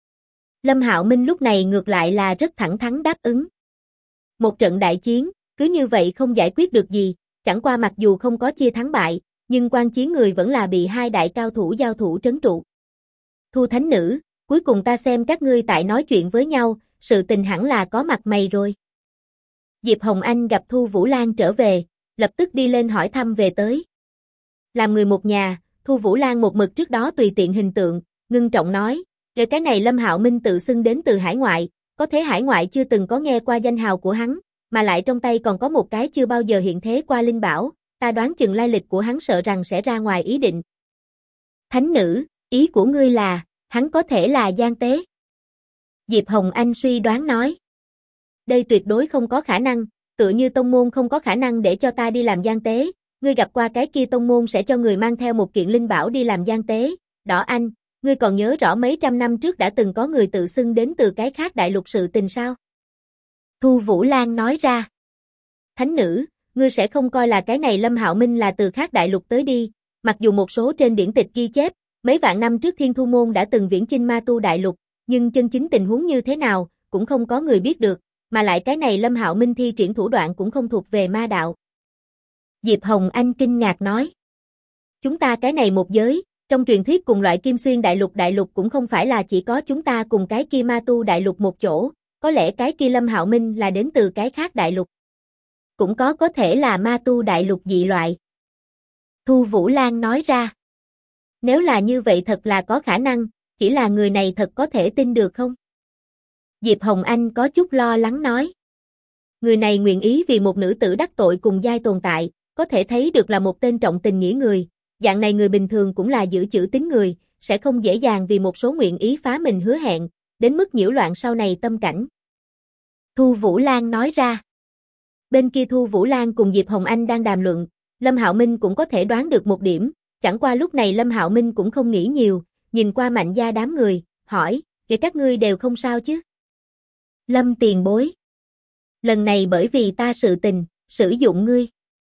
S1: Lâm Hạo Minh lúc này ngược lại là rất thẳng thắn đáp ứng. Một trận đại chiến, cứ như vậy không giải quyết được gì, chẳng qua mặc dù không có chia thắng bại, nhưng quan chiến người vẫn là bị 2 đại cao thủ giao thủ trấn trụ. Thu thánh nữ, cuối cùng ta xem các ngươi tại nói chuyện với nhau, sự tình hẳn là có mặt mày rồi. Diệp Hồng Anh gặp Thu Vũ Lan trở về, lập tức đi lên hỏi thăm về tới. Làm người một nhà, Thu Vũ Lan một mực trước đó tùy tiện hình tượng, ngưng trọng nói, cái này Lâm Hạo Minh tự xưng đến từ hải ngoại, có thế hải ngoại chưa từng có nghe qua danh hào của hắn, mà lại trong tay còn có một cái chưa bao giờ hiện thế qua linh bảo, ta đoán chừng lai lịch của hắn sợ rằng sẽ ra ngoài ý định. Thánh nữ, ý của ngươi là, hắn có thể là gian tế. Diệp Hồng Anh suy đoán nói. Đây tuyệt đối không có khả năng, tựa như tông môn không có khả năng để cho ta đi làm gian tế, ngươi gặp qua cái kia tông môn sẽ cho người mang theo một kiện linh bảo đi làm gian tế, Đỏ Anh, ngươi còn nhớ rõ mấy trăm năm trước đã từng có người tự xưng đến từ cái khác đại lục sự tình sao? Thu Vũ Lan nói ra. Thánh nữ, ngươi sẽ không coi là cái này Lâm Hạo Minh là từ khác đại lục tới đi, mặc dù một số trên điển tịch ghi chép, mấy vạn năm trước Thiên Thu Môn đã từng viễn chinh ma tu đại lục, nhưng chân chính tình huống như thế nào, cũng không có người biết được, mà lại cái này Lâm Hạo Minh thi triển thủ đoạn cũng không thuộc về ma đạo. Diệp Hồng Anh kinh ngạc nói. Chúng ta cái này một giới, trong truyền thuyết cùng loại Kim Xuyên đại lục cũng không phải là chỉ có chúng ta cùng cái kia Ma Tu đại lục một chỗ, có lẽ cái kia Lâm Hạo Minh là đến từ cái khác đại lục. Cũng có thể là Ma Tu đại lục dị loại. Thu Vũ Lan nói ra. Nếu là như vậy thật là có khả năng, chỉ là người này thật có thể tin được không? Diệp Hồng Anh có chút lo lắng nói. Người này nguyện ý vì một nữ tử đắc tội cùng giai tồn tại, có thể thấy được là một tên trọng tình nghĩa người, dạng này người bình thường cũng là giữ chữ tín người, sẽ không dễ dàng vì một số nguyện ý phá mình hứa hẹn, đến mức nhiễu loạn sau này tâm cảnh. Thu Vũ Lan nói ra. Bên kia Thu Vũ Lan cùng Diệp Hồng Anh đang đàm luận, Lâm Hạo Minh cũng có thể đoán được một điểm, chẳng qua lúc này Lâm Hạo Minh cũng không nghĩ nhiều, nhìn qua Mạnh gia đám người, hỏi, vậy các ngươi đều không sao chứ? Lâm tiền bối. Lần này bởi vì ta sự tình, sử dụng ngươi.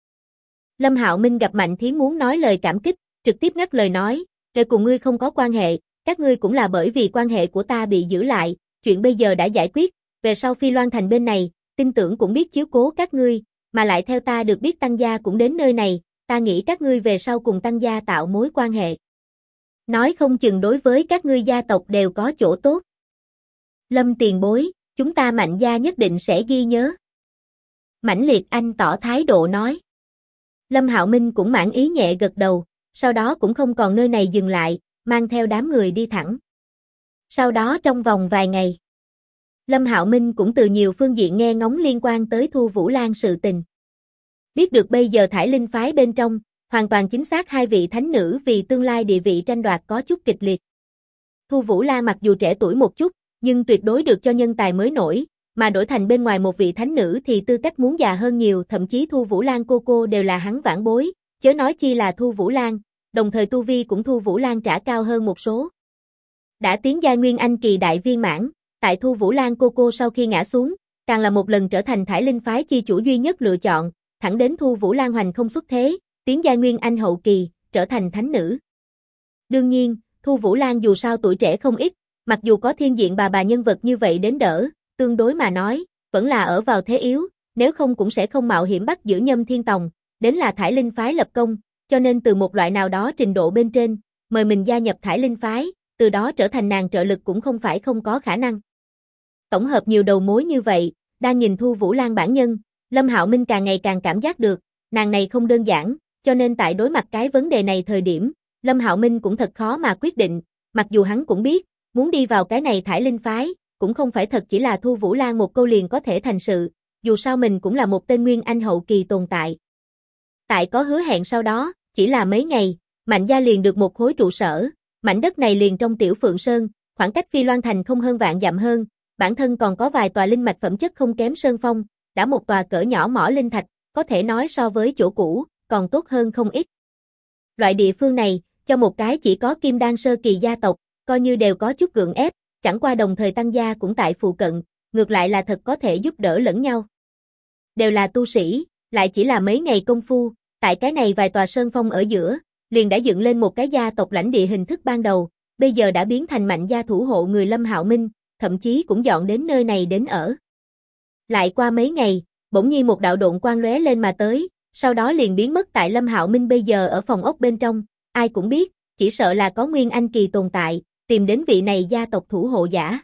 S1: Lâm Hạo Minh gặp Mạnh Thiến muốn nói lời cảm kích, trực tiếp ngắt lời nói, "Đời cùng ngươi không có quan hệ, các ngươi cũng là bởi vì quan hệ của ta bị giữ lại, chuyện bây giờ đã giải quyết, về sau Phi Loan Thành bên này, tin tưởng cũng biết chiếu cố các ngươi, mà lại theo ta được biết Tăng gia cũng đến nơi này, ta nghĩ các ngươi về sau cùng Tăng gia tạo mối quan hệ. Nói không chừng đối với các ngươi gia tộc đều có chỗ tốt. Lâm tiền bối, chúng ta Mạnh gia nhất định sẽ ghi nhớ." Mãnh Liệt Anh tỏ thái độ nói. Lâm Hạo Minh cũng mãn ý nhẹ gật đầu, sau đó cũng không còn nơi này dừng lại, mang theo đám người đi thẳng. Sau đó trong vòng vài ngày, Lâm Hạo Minh cũng từ nhiều phương diện nghe ngóng liên quan tới Thu Vũ Lan sự tình. Biết được bây giờ Thải Linh phái bên trong, hoàn toàn chính xác hai vị thánh nữ vì tương lai địa vị tranh đoạt có chút kịch liệt. Thu Vũ Lan mặc dù trẻ tuổi một chút, nhưng tuyệt đối được cho nhân tài mới nổi, mà đổi thành bên ngoài một vị thánh nữ thì tư cách muốn già hơn nhiều, thậm chí Thu Vũ Lan cô đều là hắn vãn bối, chớ nói chi là Thu Vũ Lan, đồng thời tu vi cũng Thu Vũ Lan trả cao hơn một số. Đã tiến giai Nguyên Anh kỳ đại viên mãn, tại Thu Vũ Lan cô sau khi ngã xuống, càng là một lần trở thành Thải Linh phái chi chủ duy nhất lựa chọn, thẳng đến Thu Vũ Lan hoành không xuất thế, tiến giai Nguyên Anh hậu kỳ, trở thành thánh nữ. Đương nhiên, Thu Vũ Lan dù sao tuổi trẻ không ít, mặc dù có thiên diện bà nhân vật như vậy đến đỡ, tương đối mà nói, vẫn là ở vào thế yếu, nếu không cũng sẽ không mạo hiểm bắt giữ Nhâm Thiên Tòng, đến là Thải Linh phái lập công, cho nên từ một loại nào đó trình độ bên trên, mời mình gia nhập Thải Linh phái, từ đó trở thành nàng trợ lực cũng không phải không có khả năng. Tổng hợp nhiều đầu mối như vậy, đang nhìn Thu Vũ Lan bản nhân, Lâm Hạo Minh càng ngày càng cảm giác được, nàng này không đơn giản, cho nên tại đối mặt cái vấn đề này thời điểm, Lâm Hạo Minh cũng thật khó mà quyết định, mặc dù hắn cũng biết, muốn đi vào cái này Thải Linh phái, cũng không phải thật chỉ là Thu Vũ Lan một câu liền có thể thành sự, dù sao mình cũng là một tên Nguyên Anh hậu kỳ tồn tại. Tại có hứa hẹn sau đó, chỉ là mấy ngày, Mạnh gia liền được một khối trụ sở, mảnh đất này liền trong Tiểu Phượng Sơn, khoảng cách Phi Loan Thành không hơn vạn dặm hơn, bản thân còn có vài tòa linh mạch phẩm chất không kém sơn phong, đã một tòa cỡ nhỏ mỏ linh thạch, có thể nói so với chỗ cũ, còn tốt hơn không ít. Loại địa phương này, cho một cái chỉ có Kim Đan sơ kỳ gia tộc, coi như đều có chút gượng ép, chẳng qua đồng thời Tăng gia cũng tại phụ cận, ngược lại là thật có thể giúp đỡ lẫn nhau. Đều là tu sĩ, lại chỉ là mấy ngày công phu, tại cái này vài tòa sơn phong ở giữa, liền đã dựng lên một cái gia tộc lãnh địa hình thức ban đầu, bây giờ đã biến thành Mạnh gia thủ hộ người Lâm Hạo Minh, thậm chí cũng dọn đến nơi này đến ở. Lại qua mấy ngày, bỗng nhiên một đạo độn quang lóe lên mà tới, sau đó liền biến mất tại Lâm Hạo Minh bây giờ ở phòng ốc bên trong, ai cũng biết, chỉ sợ là có Nguyên Anh kỳ tồn tại, tìm đến vị này gia tộc thủ hộ giả.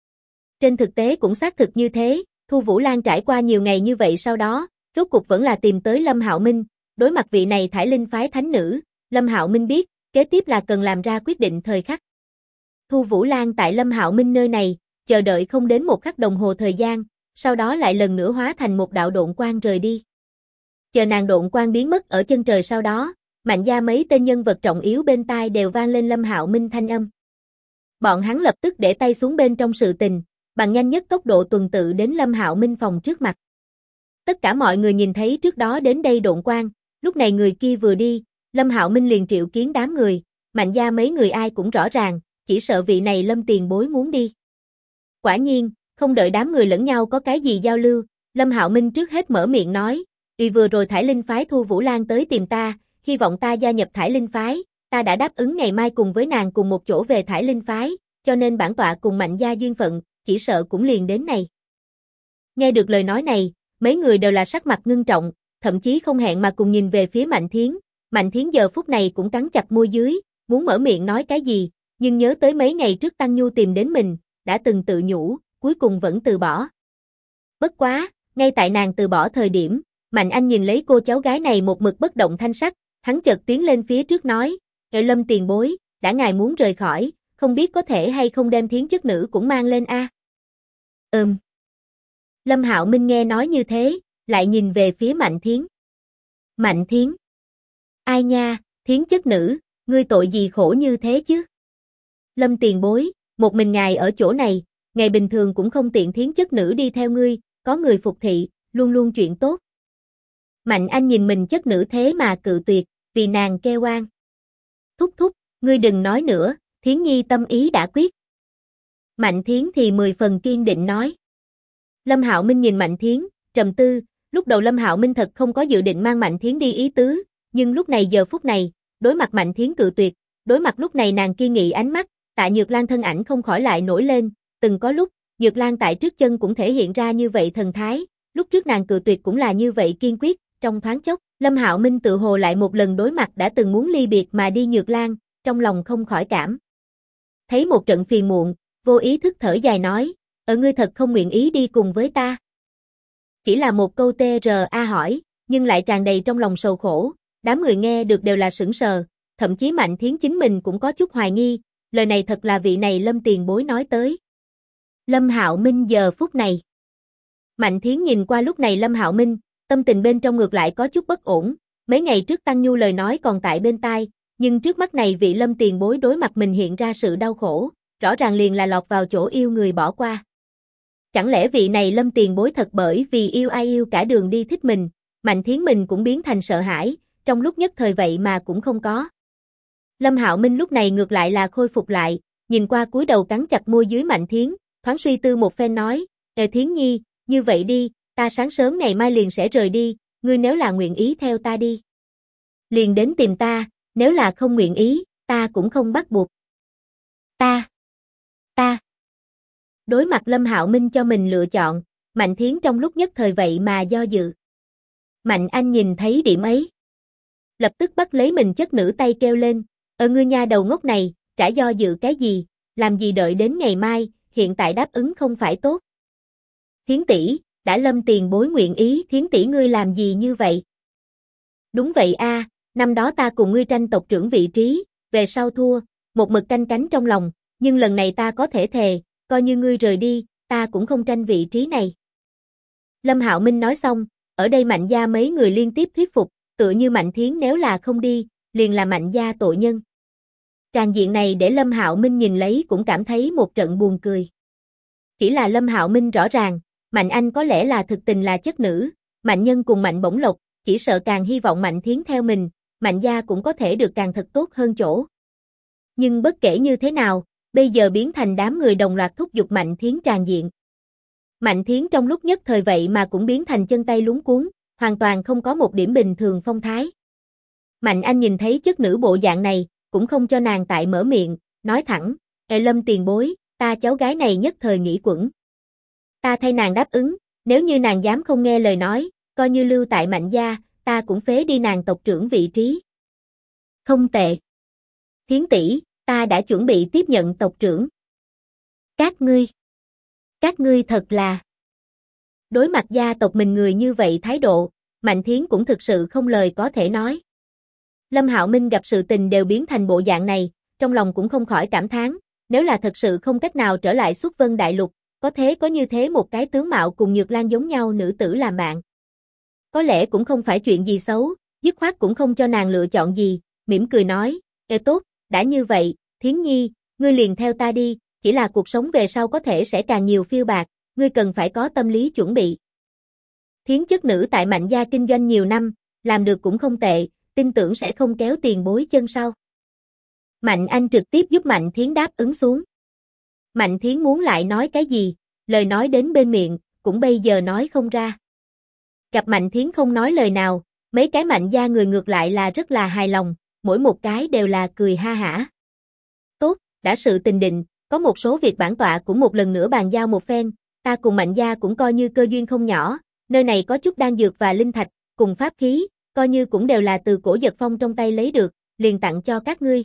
S1: Trên thực tế cũng xác thực như thế, Thu Vũ Lan trải qua nhiều ngày như vậy sau đó, rốt cuộc vẫn là tìm tới Lâm Hạo Minh, đối mặt vị này Thải Linh phái thánh nữ, Lâm Hạo Minh biết, kế tiếp là cần làm ra quyết định thời khắc. Thu Vũ Lan tại Lâm Hạo Minh nơi này, chờ đợi không đến một khắc đồng hồ thời gian, sau đó lại lần nữa hóa thành một đạo độn quang rời đi. Chờ nàng độn quang biến mất ở chân trời sau đó, Mạnh gia mấy tên nhân vật trọng yếu bên tai đều vang lên Lâm Hạo Minh thanh âm. Bọn hắn lập tức để tay xuống bên trong sự tình, bằng nhanh nhất tốc độ tuần tự đến Lâm Hạo Minh phòng trước mặt. Tất cả mọi người nhìn thấy trước đó đến đây độn quang, lúc này người kia vừa đi, Lâm Hạo Minh liền triệu kiến đám người, Mạnh gia mấy người ai cũng rõ ràng, chỉ sợ vị này Lâm tiền bối muốn đi. Quả nhiên, không đợi đám người lẫn nhau có cái gì giao lưu, Lâm Hạo Minh trước hết mở miệng nói, vừa rồi Thải Linh phái Thu Vũ Lan tới tìm ta, hy vọng ta gia nhập Thải Linh phái, ta đã đáp ứng ngày mai cùng với nàng cùng một chỗ về Thải Linh phái, cho nên bản tọa cùng Mạnh gia duyên phận, chỉ sợ cũng liền đến này. Nghe được lời nói này, mấy người đều là sắc mặt ngưng trọng, thậm chí không hẹn mà cùng nhìn về phía Mạnh Thiến. Mạnh Thiến giờ phút này cũng cắn chặt môi dưới, muốn mở miệng nói cái gì, nhưng nhớ tới mấy ngày trước Tăng Nhu tìm đến mình, đã từng tự nhủ, cuối cùng vẫn từ bỏ. Bất quá, ngay tại nàng từ bỏ thời điểm, Mạnh Anh nhìn lấy cô cháu gái này một mực bất động thanh sắc, hắn chợt tiến lên phía trước nói, Lâm tiền bối, đã ngài muốn rời khỏi, không biết có thể hay không đem Thiến chất nữ cũng mang lên a? Lâm Hạo Minh nghe nói như thế, lại nhìn về phía Mạnh Thiến. Mạnh Thiến? Ai nha, Thiến chất nữ, ngươi tội gì khổ như thế chứ? Lâm tiền bối, một mình ngài ở chỗ này, ngày bình thường cũng không tiện Thiến chất nữ đi theo ngươi, có người phục thị, luôn luôn chuyện tốt. Mạnh Anh nhìn mình chất nữ thế mà cự tuyệt, vì nàng kêu oan. Thúc thúc, ngươi đừng nói nữa, Thiến nhi tâm ý đã quyết. Mạnh Thiến thì 10 phần kiên định nói. Lâm Hạo Minh nhìn Mạnh Thiến, trầm tư, lúc đầu Lâm Hạo Minh thật không có dự định mang Mạnh Thiến đi ý tứ, nhưng lúc này giờ phút này, đối mặt Mạnh Thiến cự tuyệt, đối mặt lúc này nàng kiên nghị ánh mắt, Tạ Nhược Lan thân ảnh không khỏi lại nổi lên, từng có lúc, Nhược Lan tại trước chân cũng thể hiện ra như vậy thần thái, lúc trước nàng cự tuyệt cũng là như vậy kiên quyết, trong thoáng chốc, Lâm Hạo Minh tự hồ lại một lần đối mặt đã từng muốn ly biệt mà đi Nhược Lan, trong lòng không khỏi cảm. Thấy một trận phiền muộn, vô ý thức thở dài nói, ngươi thật không nguyện ý đi cùng với ta. Chỉ là một câu TRA hỏi, nhưng lại tràn đầy trong lòng sầu khổ, đám người nghe được đều là sững sờ, thậm chí Mạnh Thiến chính mình cũng có chút hoài nghi, lời này thật là vị này Lâm tiền bối nói tới. Lâm Hạo Minh giờ phút này. Mạnh Thiến nhìn qua lúc này Lâm Hạo Minh, tâm tình bên trong ngược lại có chút bất ổn, mấy ngày trước Tăng Nhu lời nói còn tại bên tai, nhưng trước mắt này vị Lâm tiền bối đối mặt mình hiện ra sự đau khổ, rõ ràng liền là lọt vào chỗ yêu người bỏ qua. Chẳng lẽ vị này Lâm tiền bối thật bởi vì yêu ai yêu cả đường đi thích mình, Mạnh Thiến mình cũng biến thành sợ hãi, trong lúc nhất thời vậy mà cũng không có. Lâm Hạo Minh lúc này ngược lại là khôi phục lại, nhìn qua cúi đầu cắn chặt môi dưới Mạnh Thiến, thoáng suy tư một phen nói, Thiến nhi, như vậy đi, ta sáng sớm ngày mai liền sẽ rời đi, ngươi nếu là nguyện ý theo ta đi. Liền đến tìm ta, nếu là không nguyện ý, ta cũng không bắt buộc. Ta. Đối mặt Lâm Hạo Minh cho mình lựa chọn, Mạnh Thiến trong lúc nhất thời vậy mà do dự. Mạnh Anh nhìn thấy điểm ấy, lập tức bắt lấy mình chất nữ tay kêu lên, ngươi nha đầu ngốc này, trả do dự cái gì, làm gì đợi đến ngày mai, hiện tại đáp ứng không phải tốt. Thiến tỷ, đã Lâm tiền bối nguyện ý, Thiến tỷ ngươi làm gì như vậy? Đúng vậy a, năm đó ta cùng ngươi tranh tộc trưởng vị trí, về sau thua, một mực canh cánh trong lòng, nhưng lần này ta có thể thề, coi như ngươi rời đi, ta cũng không tranh vị trí này. Lâm Hạo Minh nói xong, ở đây Mạnh gia mấy người liên tiếp thuyết phục, tựa như Mạnh Thiến nếu là không đi, liền là Mạnh gia tội nhân. Tràng diện này để Lâm Hạo Minh nhìn lấy cũng cảm thấy một trận buồn cười. Chỉ là Lâm Hạo Minh rõ ràng, Mạnh Anh có lẽ là thực tình là chất nữ, Mạnh Nhân cùng Mạnh Bổng Lộc, chỉ sợ càng hy vọng Mạnh Thiến theo mình, Mạnh gia cũng có thể được càng thật tốt hơn chỗ. Nhưng bất kể như thế nào, bây giờ biến thành đám người đồng loạt thúc giục Mạnh Thiến tràn diện. Mạnh Thiến trong lúc nhất thời vậy mà cũng biến thành chân tay luống cuống, hoàn toàn không có một điểm bình thường phong thái. Mạnh Anh nhìn thấy chất nữ bộ dạng này, cũng không cho nàng tại mở miệng, nói thẳng, Lâm tiền bối, ta cháu gái này nhất thời nghĩ quẩn. Ta thay nàng đáp ứng, nếu như nàng dám không nghe lời nói, coi như lưu tại Mạnh gia, ta cũng phế đi nàng tộc trưởng vị trí. Không tệ. Thiến tỷ, ta đã chuẩn bị tiếp nhận tộc trưởng. Các ngươi thật là. Đối mặt gia tộc mình người như vậy thái độ, Mạnh Thiến cũng thực sự không lời có thể nói. Lâm Hạo Minh gặp sự tình đều biến thành bộ dạng này, trong lòng cũng không khỏi cảm thán, nếu là thật sự không cách nào trở lại Xuất Vân Đại Lục, có như thế một cái tướng mạo cùng Nhược Lan giống nhau nữ tử làm bạn. Có lẽ cũng không phải chuyện gì xấu, dứt khoát cũng không cho nàng lựa chọn gì, mỉm cười nói, tốt, đã như vậy, Thiến nhi, ngươi liền theo ta đi, chỉ là cuộc sống về sau có thể sẽ càng nhiều phiêu bạc, ngươi cần phải có tâm lý chuẩn bị. Thiến chất nữ tại Mạnh gia kinh doanh nhiều năm, làm được cũng không tệ, tin tưởng sẽ không kéo tiền bối chân sau. Mạnh Anh trực tiếp giúp Mạnh Thiến đáp ứng xuống. Mạnh Thiến muốn lại nói cái gì, lời nói đến bên miệng, cũng bây giờ nói không ra. Gặp Mạnh Thiến không nói lời nào, mấy cái Mạnh gia người ngược lại là rất là hài lòng, mỗi một cái đều là cười ha hả. Tốt, đã sự tình định, có một số việc bản tọa cũng một lần nữa bàn giao một phen, ta cùng Mạnh gia cũng coi như cơ duyên không nhỏ, nơi này có chút đan dược và linh thạch, cùng pháp khí, coi như cũng đều là từ Cổ Giật Phong trong tay lấy được, liền tặng cho các ngươi.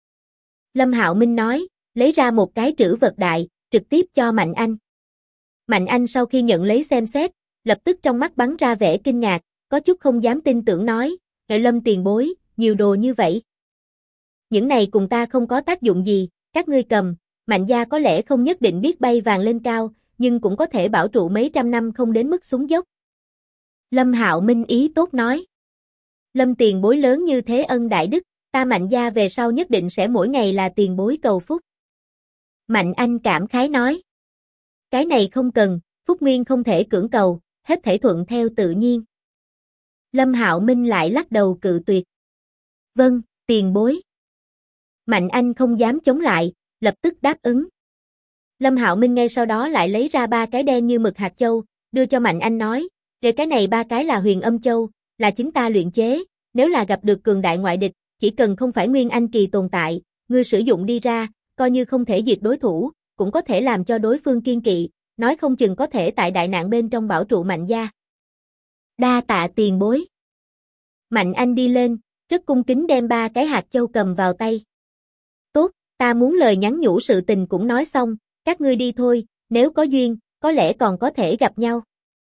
S1: Lâm Hạo Minh nói, lấy ra một cái trữ vật đại, trực tiếp cho Mạnh Anh. Mạnh Anh sau khi nhận lấy xem xét, lập tức trong mắt bắn ra vẻ kinh ngạc, có chút không dám tin tưởng nói, Lâm tiền bối, nhiều đồ như vậy. Những này cùng ta không có tác dụng gì, các ngươi cầm, Mạnh gia có lẽ không nhất định biết bay vàng lên cao, nhưng cũng có thể bảo trụ mấy trăm năm không đến mức xuống dốc. Lâm Hạo Minh ý tốt nói. Lâm tiền bối lớn như thế ân đại đức, ta Mạnh gia về sau nhất định sẽ mỗi ngày là tiền bối cầu phúc. Mạnh Anh cảm khái nói. Cái này không cần, phúc nguyên không thể cưỡng cầu, hết thể thuận theo tự nhiên. Lâm Hạo Minh lại lắc đầu cự tuyệt. Vâng, tiền bối. Mạnh Anh không dám chống lại, lập tức đáp ứng. Lâm Hạo Minh ngay sau đó lại lấy ra 3 cái đen như mực hạt châu, đưa cho Mạnh Anh nói, để cái này 3 cái là huyền âm châu, là chính ta luyện chế, nếu là gặp được cường đại ngoại địch, chỉ cần không phải nguyên anh kỳ tồn tại, ngươi sử dụng đi ra, coi như không thể diệt đối thủ, cũng có thể làm cho đối phương kiên kỵ, nói không chừng có thể tại đại nạn bên trong bảo trụ Mạnh gia. Đa tạ tiền bối. Mạnh Anh đi lên, rất cung kính đem 3 cái hạt châu cầm vào tay. Tốt, ta muốn lời nhắn nhủ sự tình cũng nói xong, các ngươi đi thôi, nếu có duyên, có lẽ còn có thể gặp nhau.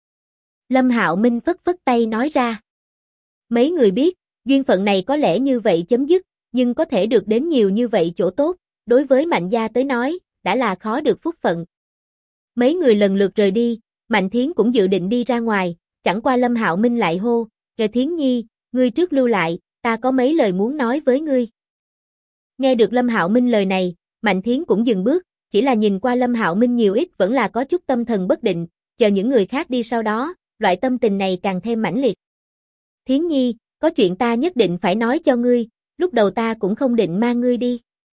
S1: Lâm Hạo Minh phất phất tay nói ra. Mấy người biết, duyên phận này có lẽ như vậy chấm dứt, nhưng có thể được đến nhiều như vậy chỗ tốt, đối với Mạnh gia tới nói, đã là khó được phúc phận. Mấy người lần lượt rời đi, Mạnh Thiến cũng dự định đi ra ngoài, chẳng qua Lâm Hạo Minh lại hô, Thiến Nhi, ngươi trước lưu lại, ta có mấy lời muốn nói với ngươi. Nghe được Lâm Hạo Minh lời này, Mạnh Thiến cũng dừng bước, chỉ là nhìn qua Lâm Hạo Minh nhiều ít vẫn là có chút tâm thần bất định, chờ những người khác đi sau đó, loại tâm tình này càng thêm mãnh liệt. Thiến Nhi, có chuyện ta nhất định phải nói cho ngươi, lúc đầu ta cũng không định mang ngươi đi.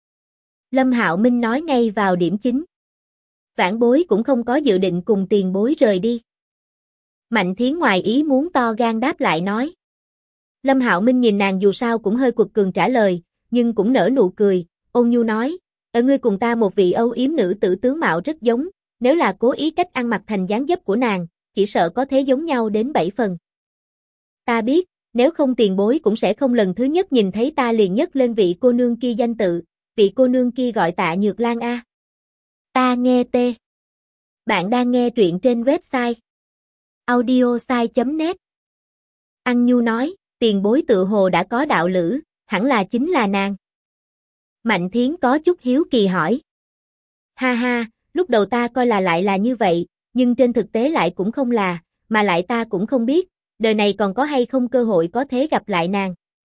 S1: Lâm Hạo Minh nói ngay vào điểm chính. Vãn bối cũng không có dự định cùng tiền bối rời đi. Mạnh Thiến ngoài ý muốn to gan đáp lại nói. Lâm Hạo Minh nhìn nàng dù sao cũng hơi quật cường trả lời, nhưng cũng nở nụ cười, ôn nhu nói, ở ngươi cùng ta một vị âu yếm nữ tử tướng mạo rất giống, nếu là cố ý cách ăn mặc thành dáng dấp của nàng, chỉ sợ có thế giống nhau đến 7 phần. Ta biết, nếu không tiền bối cũng sẽ không lần thứ nhất nhìn thấy ta liền nhấc lên vị cô nương kia danh tự, vị cô nương kia gọi Tạ Nhược Lan a. Ta nghe tê. Bạn đang nghe truyện trên website audiosai.net. Ăn Nhu nói, tiền bối tự hồ đã có đạo lữ, hẳn là chính là nàng. Mạnh Thiến có chút hiếu kỳ hỏi. Ha ha, lúc đầu ta coi là lại là như vậy, nhưng trên thực tế lại cũng không là, mà lại ta cũng không biết, đời này còn có hay không cơ hội có thể gặp lại nàng.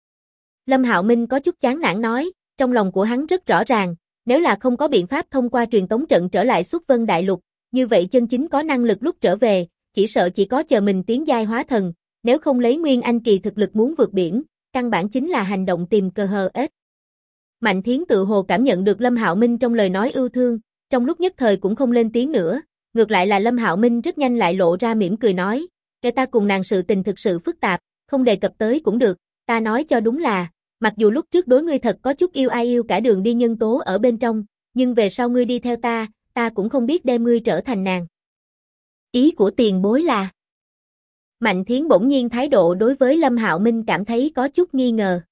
S1: Lâm Hạo Minh có chút chán nản nói, trong lòng của hắn rất rõ ràng, nếu là không có biện pháp thông qua truyền tống trận trở lại Xuất Vân Đại Lục, như vậy chân chính có năng lực lúc trở về, chỉ sợ chỉ có chờ mình tiến giai hóa thần, nếu không lấy nguyên anh kỳ thực lực muốn vượt biển, căn bản chính là hành động tìm cơ hờ ếch. Mạnh Thiến tự hồ cảm nhận được Lâm Hạo Minh trong lời nói yêu thương, trong lúc nhất thời cũng không lên tiếng nữa, ngược lại là Lâm Hạo Minh rất nhanh lại lộ ra mỉm cười nói, cái ta cùng nàng sự tình thực sự phức tạp, không đề cập tới cũng được, ta nói cho đúng là, mặc dù lúc trước đối ngươi thật có chút yêu ai yêu cả đường đi nhân tố ở bên trong, nhưng về sau ngươi đi theo ta cũng không biết đem ngươi trở thành nàng. Ý của tiền bối là? Mạnh Thiến bỗng nhiên thái độ đối với Lâm Hạo Minh cảm thấy có chút nghi ngờ.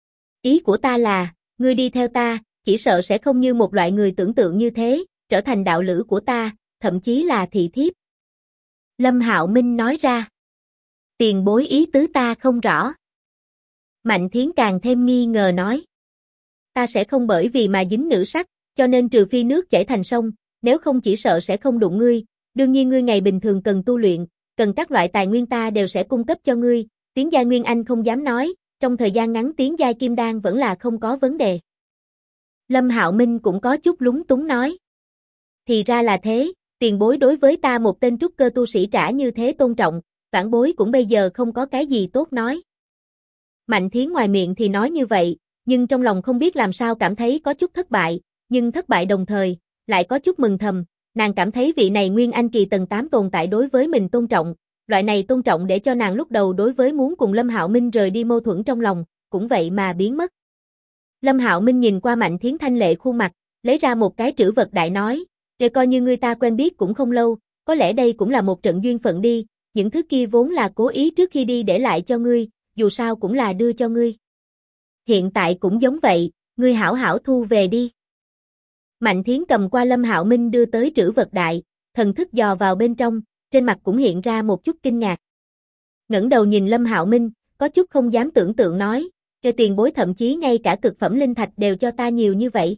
S1: Ý của ta là, ngươi đi theo ta, chỉ sợ sẽ không như một loại người tưởng tượng như thế, trở thành đạo lữ của ta, thậm chí là thị thiếp. Lâm Hạo Minh nói ra. Tiền bối ý tứ ta không rõ. Mạnh Thiến càng thêm nghi ngờ nói. Ta sẽ không bởi vì mà dính nữ sắc, cho nên trừ phi nước chảy thành sông, nếu không chỉ sợ sẽ không đụng ngươi, đương nhiên ngươi ngày bình thường cần tu luyện, cần các loại tài nguyên ta đều sẽ cung cấp cho ngươi, tiến giai Nguyên Anh không dám nói, trong thời gian ngắn tiến giai Kim Đan vẫn là không có vấn đề. Lâm Hạo Minh cũng có chút lúng túng nói. Thì ra là thế, tiền bối đối với ta một tên trúc cơ tu sĩ trả như thế tôn trọng, vãn bối cũng bây giờ không có cái gì tốt nói. Mạnh Thiến ngoài miệng thì nói như vậy, nhưng trong lòng không biết làm sao cảm thấy có chút thất bại, nhưng thất bại đồng thời, lại có chút mừng thầm, nàng cảm thấy vị này Nguyên Anh kỳ tầng 8 tồn tại đối với mình tôn trọng, loại này tôn trọng để cho nàng lúc đầu đối với muốn cùng Lâm Hạo Minh rời đi mâu thuẫn trong lòng, cũng vậy mà biến mất. Lâm Hạo Minh nhìn qua Mạnh Thiến thanh lệ khuôn mặt, lấy ra một cái trữ vật đại nói, để coi như người ta quen biết cũng không lâu, có lẽ đây cũng là một trận duyên phận đi, những thứ kia vốn là cố ý trước khi đi để lại cho ngươi, dù sao cũng là đưa cho ngươi. Hiện tại cũng giống vậy, ngươi hảo hảo thu về đi. Mạnh Thiến cầm qua Lâm Hạo Minh đưa tới trữ vật đại, thần thức dò vào bên trong, trên mặt cũng hiện ra một chút kinh ngạc. Ngẩng đầu nhìn Lâm Hạo Minh, có chút không dám tưởng tượng nói, cái tiền bối thậm chí ngay cả cực phẩm linh thạch đều cho ta nhiều như vậy.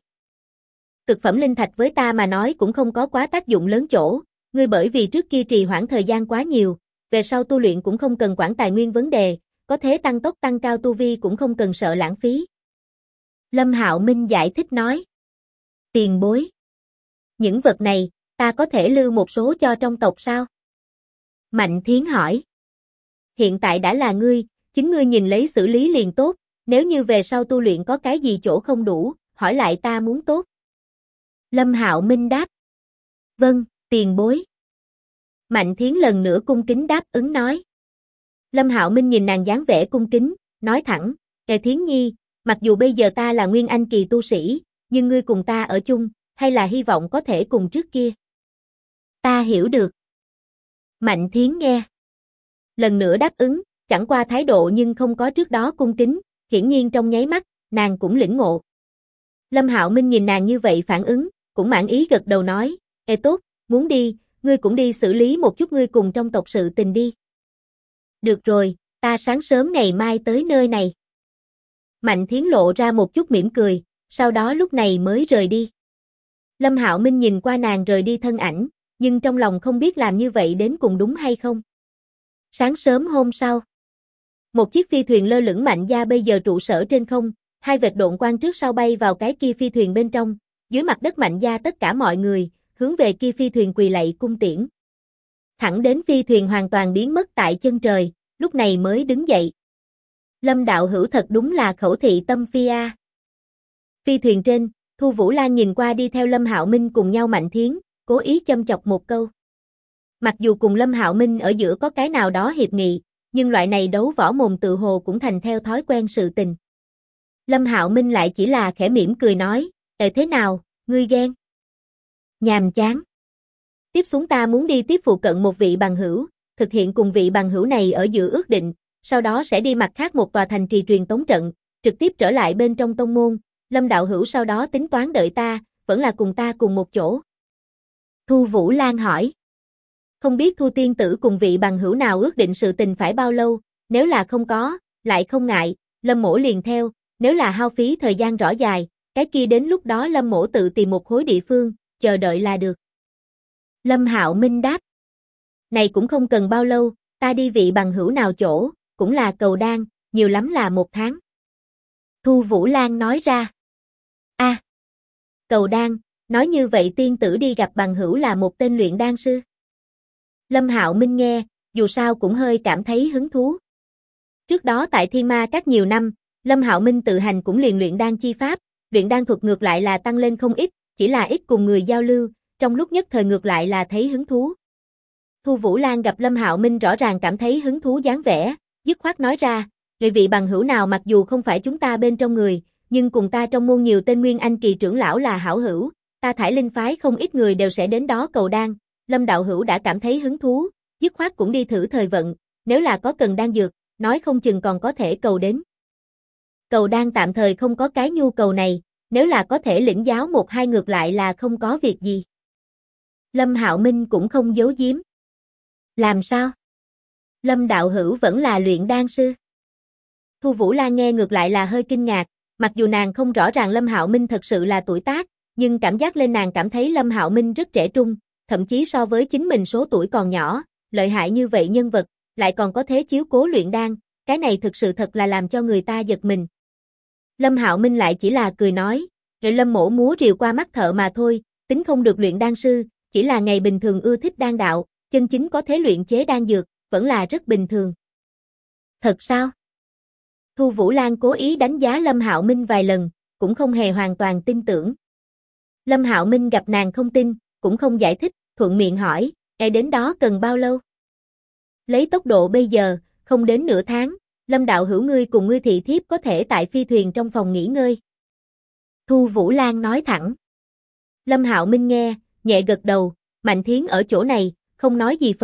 S1: Cực phẩm linh thạch với ta mà nói cũng không có quá tác dụng lớn chỗ, ngươi bởi vì trước kia trì hoãn thời gian quá nhiều, về sau tu luyện cũng không cần quản tài nguyên vấn đề, có thế tăng tốc tăng cao tu vi cũng không cần sợ lãng phí. Lâm Hạo Minh giải thích nói. Tiền bối. Những vật này, ta có thể lưu một số cho trong tộc sao? Mạnh Thiến hỏi. Hiện tại đã là ngươi, chính ngươi nhìn lấy xử lý liền tốt, nếu như về sau tu luyện có cái gì chỗ không đủ, hỏi lại ta muốn tốt. Lâm Hạo Minh đáp. Vâng, tiền bối. Mạnh Thiến lần nữa cung kính đáp ứng nói. Lâm Hạo Minh nhìn nàng dáng vẻ cung kính, nói thẳng, Kề Thiến Nhi, mặc dù bây giờ ta là Nguyên Anh kỳ tu sĩ, nhưng ngươi cùng ta ở chung, hay là hy vọng có thể cùng trước kia. Ta hiểu được. Mạnh Thiến nghe. Lần nữa đáp ứng, chẳng qua thái độ nhưng không có trước đó cung kính, hiển nhiên trong nháy mắt, nàng cũng lĩnh ngộ. Lâm Hạo Minh nhìn nàng như vậy phản ứng, cũng mãn ý gật đầu nói, Ê tốt, muốn đi, ngươi cũng đi xử lý một chút ngươi cùng trong tộc sự tình đi. Được rồi, ta sáng sớm ngày mai tới nơi này. Mạnh Thiến lộ ra một chút mỉm cười, sau đó lúc này mới rời đi. Lâm Hạo Minh nhìn qua nàng rời đi thân ảnh, nhưng trong lòng không biết làm như vậy đến cùng đúng hay không. Sáng sớm hôm sau, một chiếc phi thuyền lơ lửng Mạnh gia bây giờ trụ sở trên không, hai vệt độn quang trước sau bay vào cái kia phi thuyền bên trong, dưới mặt đất Mạnh gia tất cả mọi người, hướng về kia phi thuyền quỳ lạy cung tiễn. Thẳng đến phi thuyền hoàn toàn biến mất tại chân trời, lúc này mới đứng dậy. Lâm đạo hữu thật đúng là khẩu thị tâm phi a. Phi thuyền trên, Thu Vũ Lan nhìn qua đi theo Lâm Hạo Minh cùng nhau Mạnh Thiến, cố ý châm chọc một câu. Mặc dù cùng Lâm Hạo Minh ở giữa có cái nào đó hiệp nghị, nhưng loại này đấu võ mồm tự hồ cũng thành theo thói quen sự tình. Lâm Hạo Minh lại chỉ là khẽ mỉm cười nói, thế nào, ngươi ghen? Nhàm chán. Tiếp xuống ta muốn đi tiếp phụ cận một vị bằng hữu, thực hiện cùng vị bằng hữu này ở giữa ước định, sau đó sẽ đi mặt khác một tòa thành trì truyền tống trận, trực tiếp trở lại bên trong tông môn, Lâm đạo hữu sau đó tính toán đợi ta, vẫn là cùng ta cùng một chỗ. Thu Vũ Lan hỏi. Không biết Thu tiên tử cùng vị bằng hữu nào ước định sự tình phải bao lâu, nếu là không có, lại không ngại, Lâm mỗ liền theo, nếu là hao phí thời gian rõ dài, cái kia đến lúc đó Lâm mỗ tự tìm một khối địa phương, chờ đợi là được. Lâm Hạo Minh đáp. Này cũng không cần bao lâu, ta đi vị bằng hữu nào chỗ, cũng là cầu đan, nhiều lắm là 1 tháng. Thu Vũ Lan nói ra. Cầu đan, nói như vậy tiên tử đi gặp bằng hữu là một tên luyện đan sư. Lâm Hạo Minh nghe, dù sao cũng hơi cảm thấy hứng thú. Trước đó tại Thiên Ma Các nhiều năm, Lâm Hạo Minh tự hành cũng liền luyện đan chi pháp, luyện đan thuật ngược lại là tăng lên không ít, chỉ là ít cùng người giao lưu, trong lúc nhất thời ngược lại là thấy hứng thú. Thu Vũ Lan gặp Lâm Hạo Minh rõ ràng cảm thấy hứng thú dáng vẻ, dứt khoát nói ra, người vị bằng hữu nào mặc dù không phải chúng ta bên trong người, nhưng cùng ta trong môn nhiều tên Nguyên Anh kỳ trưởng lão là hảo hữu, ta Thải Linh phái không ít người đều sẽ đến đó cầu đan, Lâm đạo hữu đã cảm thấy hứng thú, dứt khoát cũng đi thử thời vận, nếu là có cần đan dược, nói không chừng còn có thể cầu đến. Cầu đan tạm thời không có cái nhu cầu này, nếu là có thể lĩnh giáo 1-2 ngược lại là không có việc gì. Lâm Hạo Minh cũng không giấu giếm. Làm sao? Lâm đạo hữu vẫn là luyện đan sư. Thu Vũ Lan nghe ngược lại là hơi kinh ngạc, mặc dù nàng không rõ ràng Lâm Hạo Minh thật sự là tuổi tác, nhưng cảm giác lên nàng cảm thấy Lâm Hạo Minh rất trẻ trung, thậm chí so với chính mình số tuổi còn nhỏ, lợi hại như vậy nhân vật, lại còn có thế chiếu cố luyện đan, cái này thực sự thật là làm cho người ta giật mình. Lâm Hạo Minh lại chỉ là cười nói, rồi Lâm mỗ múa rìu qua mắt thợ mà thôi, tính không được luyện đan sư, chỉ là ngày bình thường ưa thích đan đạo, chân chính có thế luyện chế đan dược, vẫn là rất bình thường. Thật sao? Thu Vũ Lan cố ý đánh giá Lâm Hạo Minh vài lần, cũng không hề hoàn toàn tin tưởng. Lâm Hạo Minh gặp nàng không tin, cũng không giải thích, thuận miệng hỏi, đến đó cần bao lâu? Lấy tốc độ bây giờ, không đến nửa tháng, Lâm đạo hữu ngươi cùng ngươi thị thiếp có thể tại phi thuyền trong phòng nghỉ ngơi. Thu Vũ Lan nói thẳng. Lâm Hạo Minh nghe, nhẹ gật đầu, Mạnh Thiến ở chỗ này, không nói gì phần,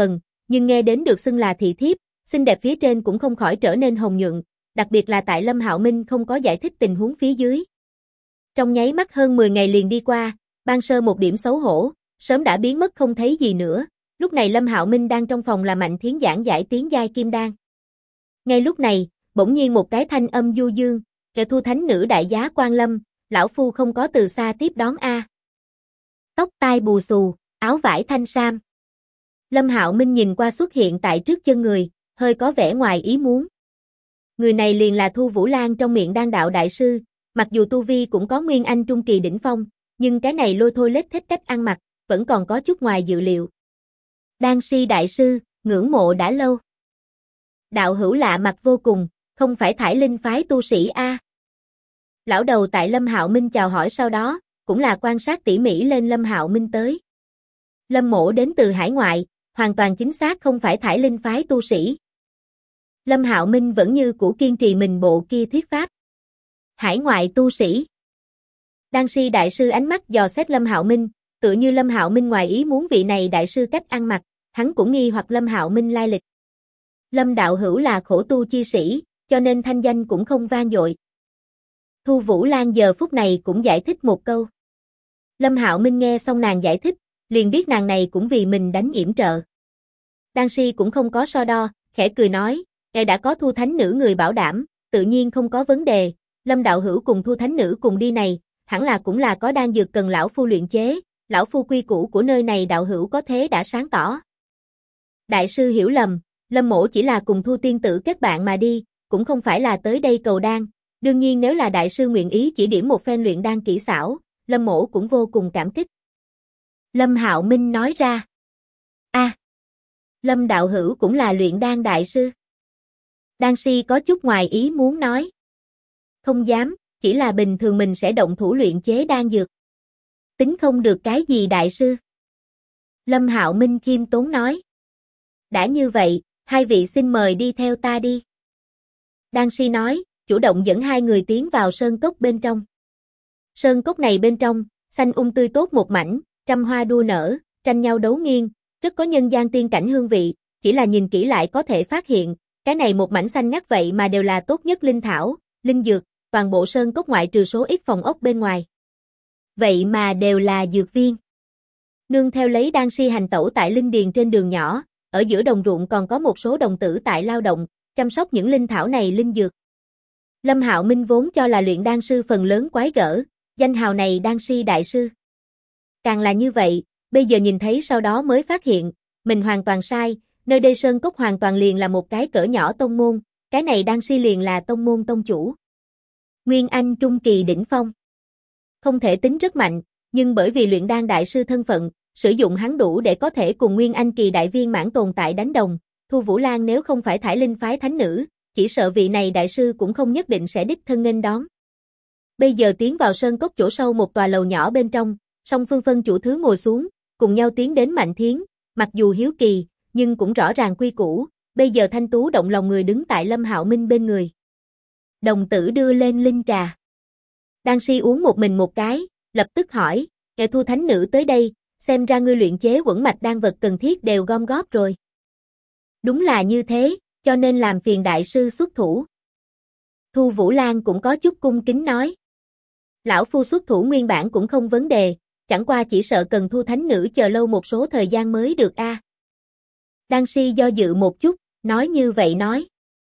S1: nhưng nghe đến được xưng là thị thiếp, xinh đẹp phía trên cũng không khỏi trở nên hồng nhuận, đặc biệt là tại Lâm Hạo Minh không có giải thích tình huống phía dưới. Trong nháy mắt hơn 10 ngày liền đi qua, ban sơ một điểm xấu hổ, sớm đã biến mất không thấy gì nữa. Lúc này Lâm Hạo Minh đang trong phòng là Mạnh Thiến giảng giải tiến giai kim đan. Ngay lúc này, bỗng nhiên một cái thanh âm du dương, "Kẻ Thu thánh nữ đại giá quan lâm, lão phu không có từ xa tiếp đón a." Tóc tai bù xù, áo vải thanh sam. Lâm Hạo Minh nhìn qua xuất hiện tại trước chân người, hơi có vẻ ngoài ý muốn. Người này liền là Thu Vũ Lan trong miệng đan đạo đại sư, mặc dù tu vi cũng có nguyên anh trung kỳ đỉnh phong, nhưng cái này lôi thôi lết thích cách ăn mặc, vẫn còn có chút ngoài dự liệu. Đan si đại sư, ngưỡng mộ đã lâu. Đạo hữu lạ mặt vô cùng, không phải Thải Linh phái tu sĩ a? Lão đầu tại Lâm Hạo Minh chào hỏi sau đó, cũng là quan sát tỉ mỉ lên Lâm Hạo Minh tới. Lâm mỗ đến từ hải ngoại, hoàn toàn chính xác không phải Thải Linh phái tu sĩ. Lâm Hạo Minh vẫn như cũ kiên trì mình bộ kia thuyết pháp. Hải ngoại tu sĩ. Đan si đại sư ánh mắt dò xét Lâm Hạo Minh, tựa như Lâm Hạo Minh ngoài ý muốn vị này đại sư cách ăn mặc, hắn cũng nghi hoặc Lâm Hạo Minh lai lịch. Lâm đạo hữu là khổ tu chi sĩ, cho nên thanh danh cũng không vang dội. Thu Vũ Lan giờ phút này cũng giải thích một câu. Lâm Hạo Minh nghe xong nàng giải thích, liền biết nàng này cũng vì mình đánh yểm trợ. Đan si cũng không có so đo, khẽ cười nói, ngài đã có Thu thánh nữ người bảo đảm, tự nhiên không có vấn đề. Lâm đạo hữu cùng Thu thánh nữ cùng đi này, hẳn là cũng là có đan dược cần lão phu luyện chế, lão phu quy củ của nơi này đạo hữu có thế đã sáng tỏ. Đại sư hiểu lầm, Lâm mỗ chỉ là cùng Thu tiên tử kết bạn mà đi, cũng không phải là tới đây cầu đan. Đương nhiên nếu là đại sư nguyện ý chỉ điểm một phen luyện đan kỹ xảo, Lâm mỗ cũng vô cùng cảm kích. Lâm Hạo Minh nói ra. Lâm đạo hữu cũng là luyện đan đại sư. Đan si có chút ngoài ý muốn nói. Không dám, chỉ là bình thường mình sẽ động thủ luyện chế đan dược. Tính không được cái gì đại sư. Lâm Hạo Minh khiêm tốn nói. Đã như vậy, hai vị xin mời đi theo ta đi. Đan si nói, chủ động dẫn hai người tiến vào sơn cốc bên trong. Sơn cốc này bên trong, xanh tươi tốt một mảnh, trăm hoa đua nở, tranh nhau đấu nghiêng, rất có nhân gian tiên cảnh hương vị, chỉ là nhìn kỹ lại có thể phát hiện, cái này một mảnh xanh ngắt vậy mà đều là tốt nhất linh thảo, linh dược, toàn bộ sơn cốc ngoại trừ số ít phòng ốc bên ngoài. Vậy mà đều là dược viên. Nương theo lấy đan si hành tẩu tại linh điền trên đường nhỏ, ở giữa đồng ruộng còn có một số đồng tử tại lao động, chăm sóc những linh thảo này linh dược. Lâm Hạo Minh vốn cho là luyện đan sư phần lớn quái gở, danh hào này đan si đại sư. Càng là như vậy, bây giờ nhìn thấy sau đó mới phát hiện, mình hoàn toàn sai, nơi đây sơn cốc hoàn toàn liền là một cái cỡ nhỏ tông môn, cái này đan si liền là tông môn tông chủ. Nguyên Anh trung kỳ đỉnh phong. Không thể tính rất mạnh, nhưng bởi vì luyện đan đại sư thân phận, sử dụng hắn đủ để có thể cùng Nguyên Anh kỳ đại viên mãn tồn tại đánh đồng, Thu Vũ Lan nếu không phải Thải Linh phái thánh nữ, chỉ sợ vị này đại sư cũng không nhất định sẽ đích thân nghênh đón. Bây giờ tiến vào sơn cốc chỗ sâu một tòa lầu nhỏ bên trong, song phương phân chủ thứ ngồi xuống, cùng nhau tiến đến Mạnh Thiến, mặc dù hiếu kỳ, nhưng cũng rõ ràng quy củ, bây giờ thanh tú động lòng người đứng tại Lâm Hạo Minh bên người. Đồng tử đưa lên linh trà. Đan si uống một mình một cái, lập tức hỏi, kẻ Thu thánh nữ tới đây, xem ra ngươi luyện chế quẩn mạch đan vật cần thiết đều gom góp rồi. Đúng là như thế, cho nên làm phiền đại sư xuất thủ. Thu Vũ Lan cũng có chút cung kính nói. Lão phu xuất thủ nguyên bản cũng không vấn đề, chẳng qua chỉ sợ cần Thu thánh nữ chờ lâu một số thời gian mới được a. Đan si do dự một chút, nói như vậy nói.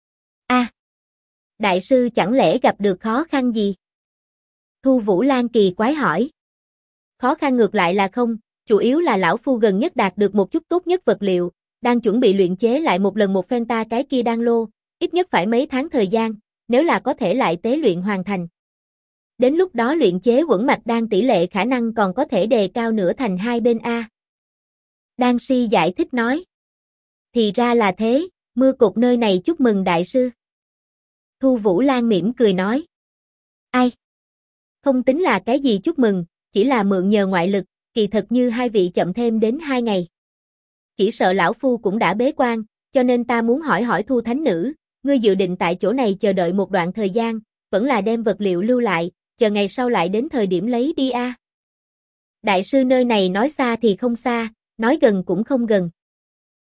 S1: Đại sư chẳng lẽ gặp được khó khăn gì? Thu Vũ Lan kỳ quái hỏi. Khó khăn ngược lại là không, chủ yếu là lão phu gần nhất đạt được một chút tốt nhất vật liệu, đang chuẩn bị luyện chế lại một lần một phen ta cái kia đan lô, ít nhất phải mấy tháng thời gian, nếu là có thể lại tế luyện hoàn thành. Đến lúc đó luyện chế quẩn mạch đan tỷ lệ khả năng còn có thể đề cao nửa thành hai bên a. Đan si giải thích nói. Thì ra là thế, mưa cục nơi này chúc mừng đại sư. Thu Vũ Lan mỉm cười nói. Ai? Không tính là cái gì chúc mừng, chỉ là mượn nhờ ngoại lực, kỳ thật như hai vị chậm thêm đến 2 ngày. Chỉ sợ lão phu cũng đã bế quan, cho nên ta muốn hỏi hỏi Thu thánh nữ, ngươi dự định tại chỗ này chờ đợi một đoạn thời gian, vẫn là đem vật liệu lưu lại, chờ ngày sau lại đến thời điểm lấy đi a. Đại sư nơi này nói xa thì không xa, nói gần cũng không gần.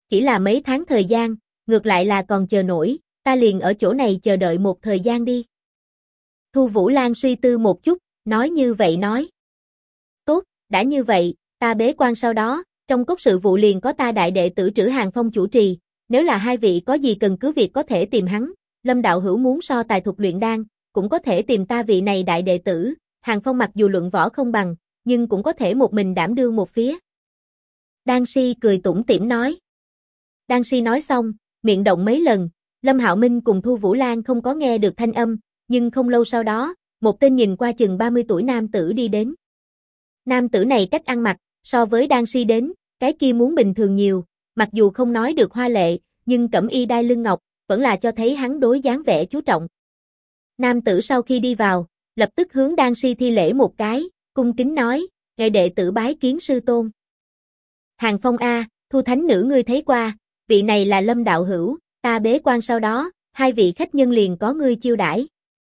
S1: Chỉ là mấy tháng thời gian, ngược lại là còn chờ nổi, ta liền ở chỗ này chờ đợi một thời gian đi. Thu Vũ Lan suy tư một chút, nói như vậy nói. Tốt, đã như vậy, ta bế quan sau đó, trong cốc sự vụ liền có ta đại đệ tử Trữ Hàng Phong chủ trì, nếu là hai vị có gì cần cứ việc có thể tìm hắn, Lâm đạo hữu muốn so tài thuật luyện đan, cũng có thể tìm ta vị này đại đệ tử, Hàng Phong mặc dù luận võ không bằng, nhưng cũng có thể một mình đảm đương một phía. Đan Si cười tủm tỉm nói. Đan Si nói xong, miệng động mấy lần, Lâm Hạo Minh cùng Thu Vũ Lan không có nghe được thanh âm, nhưng không lâu sau đó, một tên nhìn qua chừng 30 tuổi nam tử đi đến. Nam tử này cách ăn mặc, so với Đan Si đến, cái kia muốn bình thường nhiều, mặc dù không nói được hoa lệ, nhưng cẩm y đai lưng ngọc, vẫn là cho thấy hắn đối dáng vẻ chú trọng. Nam tử sau khi đi vào, lập tức hướng Đan Si thi lễ một cái, cung kính nói, "Ngài đệ tử bái kiến sư tôn." Hàng Phong a, Thu thánh nữ ngươi thấy qua, vị này là Lâm đạo hữu, ta bế quan sau đó, hai vị khách nhân liền có ngươi chiêu đãi.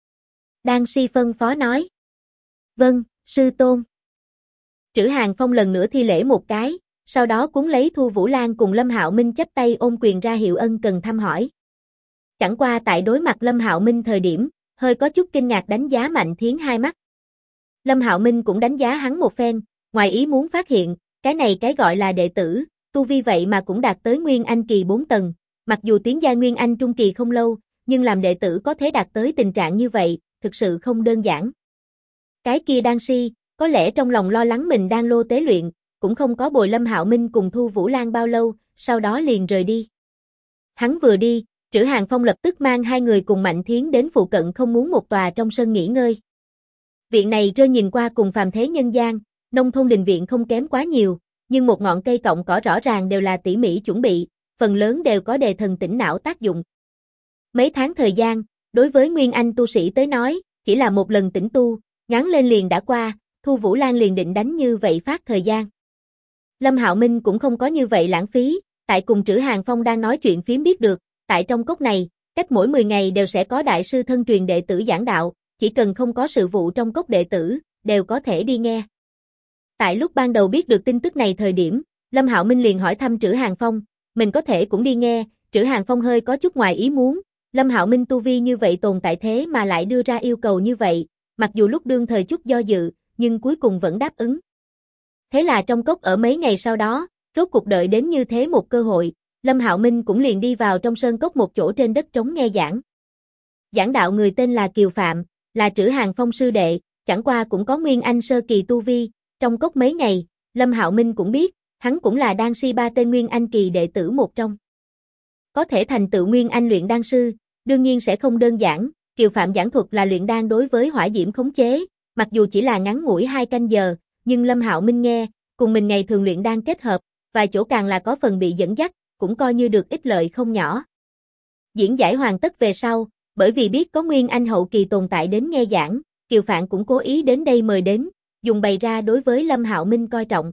S1: Đan Si phân phó nói. Vâng, sư tôn. Trữ Hàng Phong lần nữa thi lễ một cái, sau đó cuốn lấy Thu Vũ Lan cùng Lâm Hạo Minh chắp tay ôm quyền ra hiệu ân cần thăm hỏi. Chẳng qua tại đối mặt Lâm Hạo Minh thời điểm, hơi có chút kinh ngạc đánh giá Mạnh Thiến hai mắt. Lâm Hạo Minh cũng đánh giá hắn một phen, ngoài ý muốn phát hiện, cái này cái gọi là đệ tử, tu vi vậy mà cũng đạt tới Nguyên Anh kỳ 4 tầng, mặc dù tiến giai Nguyên Anh trung kỳ không lâu, nhưng làm đệ tử có thể đạt tới tình trạng như vậy, thực sự không đơn giản. Cái kia Đan Si, có lẽ trong lòng lo lắng mình đang lô tế luyện, cũng không có bồi Lâm Hạo Minh cùng Thu Vũ Lan bao lâu, sau đó liền rời đi. Hắn vừa đi, Trữ Hàng Phong lập tức mang hai người cùng Mạnh Thiến đến phụ cận không muốn một tòa trong sân nghỉ ngơi. Viện này rơi nhìn qua cùng phàm thế nhân gian, nông thôn đình viện không kém quá nhiều, nhưng một ngọn cây cọng cỏ rõ ràng đều là tỉ mỉ chuẩn bị, phần lớn đều có đề thần tỉnh não tác dụng. Mấy tháng thời gian, đối với Nguyên Anh tu sĩ tới nói, chỉ là một lần tĩnh tu, ngắn lên liền đã qua, Thu Vũ Lan liền định đánh như vậy phát thời gian. Lâm Hạo Minh cũng không có như vậy lãng phí, tại cùng Trữ Hàng Phong đang nói chuyện phím biết được, tại trong cốc này, cách mỗi 10 ngày đều sẽ có đại sư thân truyền đệ tử giảng đạo, chỉ cần không có sự vụ trong cốc đệ tử, đều có thể đi nghe. Tại lúc ban đầu biết được tin tức này thời điểm, Lâm Hạo Minh liền hỏi thăm Trữ Hàng Phong, mình có thể cũng đi nghe, Trữ Hàng Phong hơi có chút ngoài ý muốn, Lâm Hạo Minh tu vi như vậy tồn tại thế mà lại đưa ra yêu cầu như vậy, mặc dù lúc đương thời chút do dự, nhưng cuối cùng vẫn đáp ứng. Thế là trong cốc ở mấy ngày sau đó, rốt cuộc đợi đến như thế một cơ hội, Lâm Hạo Minh cũng liền đi vào trong sơn cốc một chỗ trên đất trống nghe giảng. Giảng đạo người tên là Kiều Phạm, là Trữ Hàng Phong sư đệ, chẳng qua cũng có Nguyên Anh sơ kỳ tu vi, trong cốc mấy ngày, Lâm Hạo Minh cũng biết, hắn cũng là Đan Si ba tên Nguyên Anh kỳ đệ tử một trong. Có thể thành tựu Nguyên Anh luyện đan sư, đương nhiên sẽ không đơn giản, Kiều Phạm giảng thuật là luyện đan đối với hỏa diễm khống chế, mặc dù chỉ là ngắn ngủi 2 canh giờ, nhưng Lâm Hạo Minh nghe, cùng mình ngày thường luyện đan kết hợp, vài chỗ càng là có phần bị dẫn dắt, cũng coi như được ích lợi không nhỏ. Diễn giải hoàn tất về sau, bởi vì biết có Nguyên Anh hậu kỳ tồn tại đến nghe giảng, Kiều Phạm cũng cố ý đến đây mời đến, dùng bày ra đối với Lâm Hạo Minh coi trọng.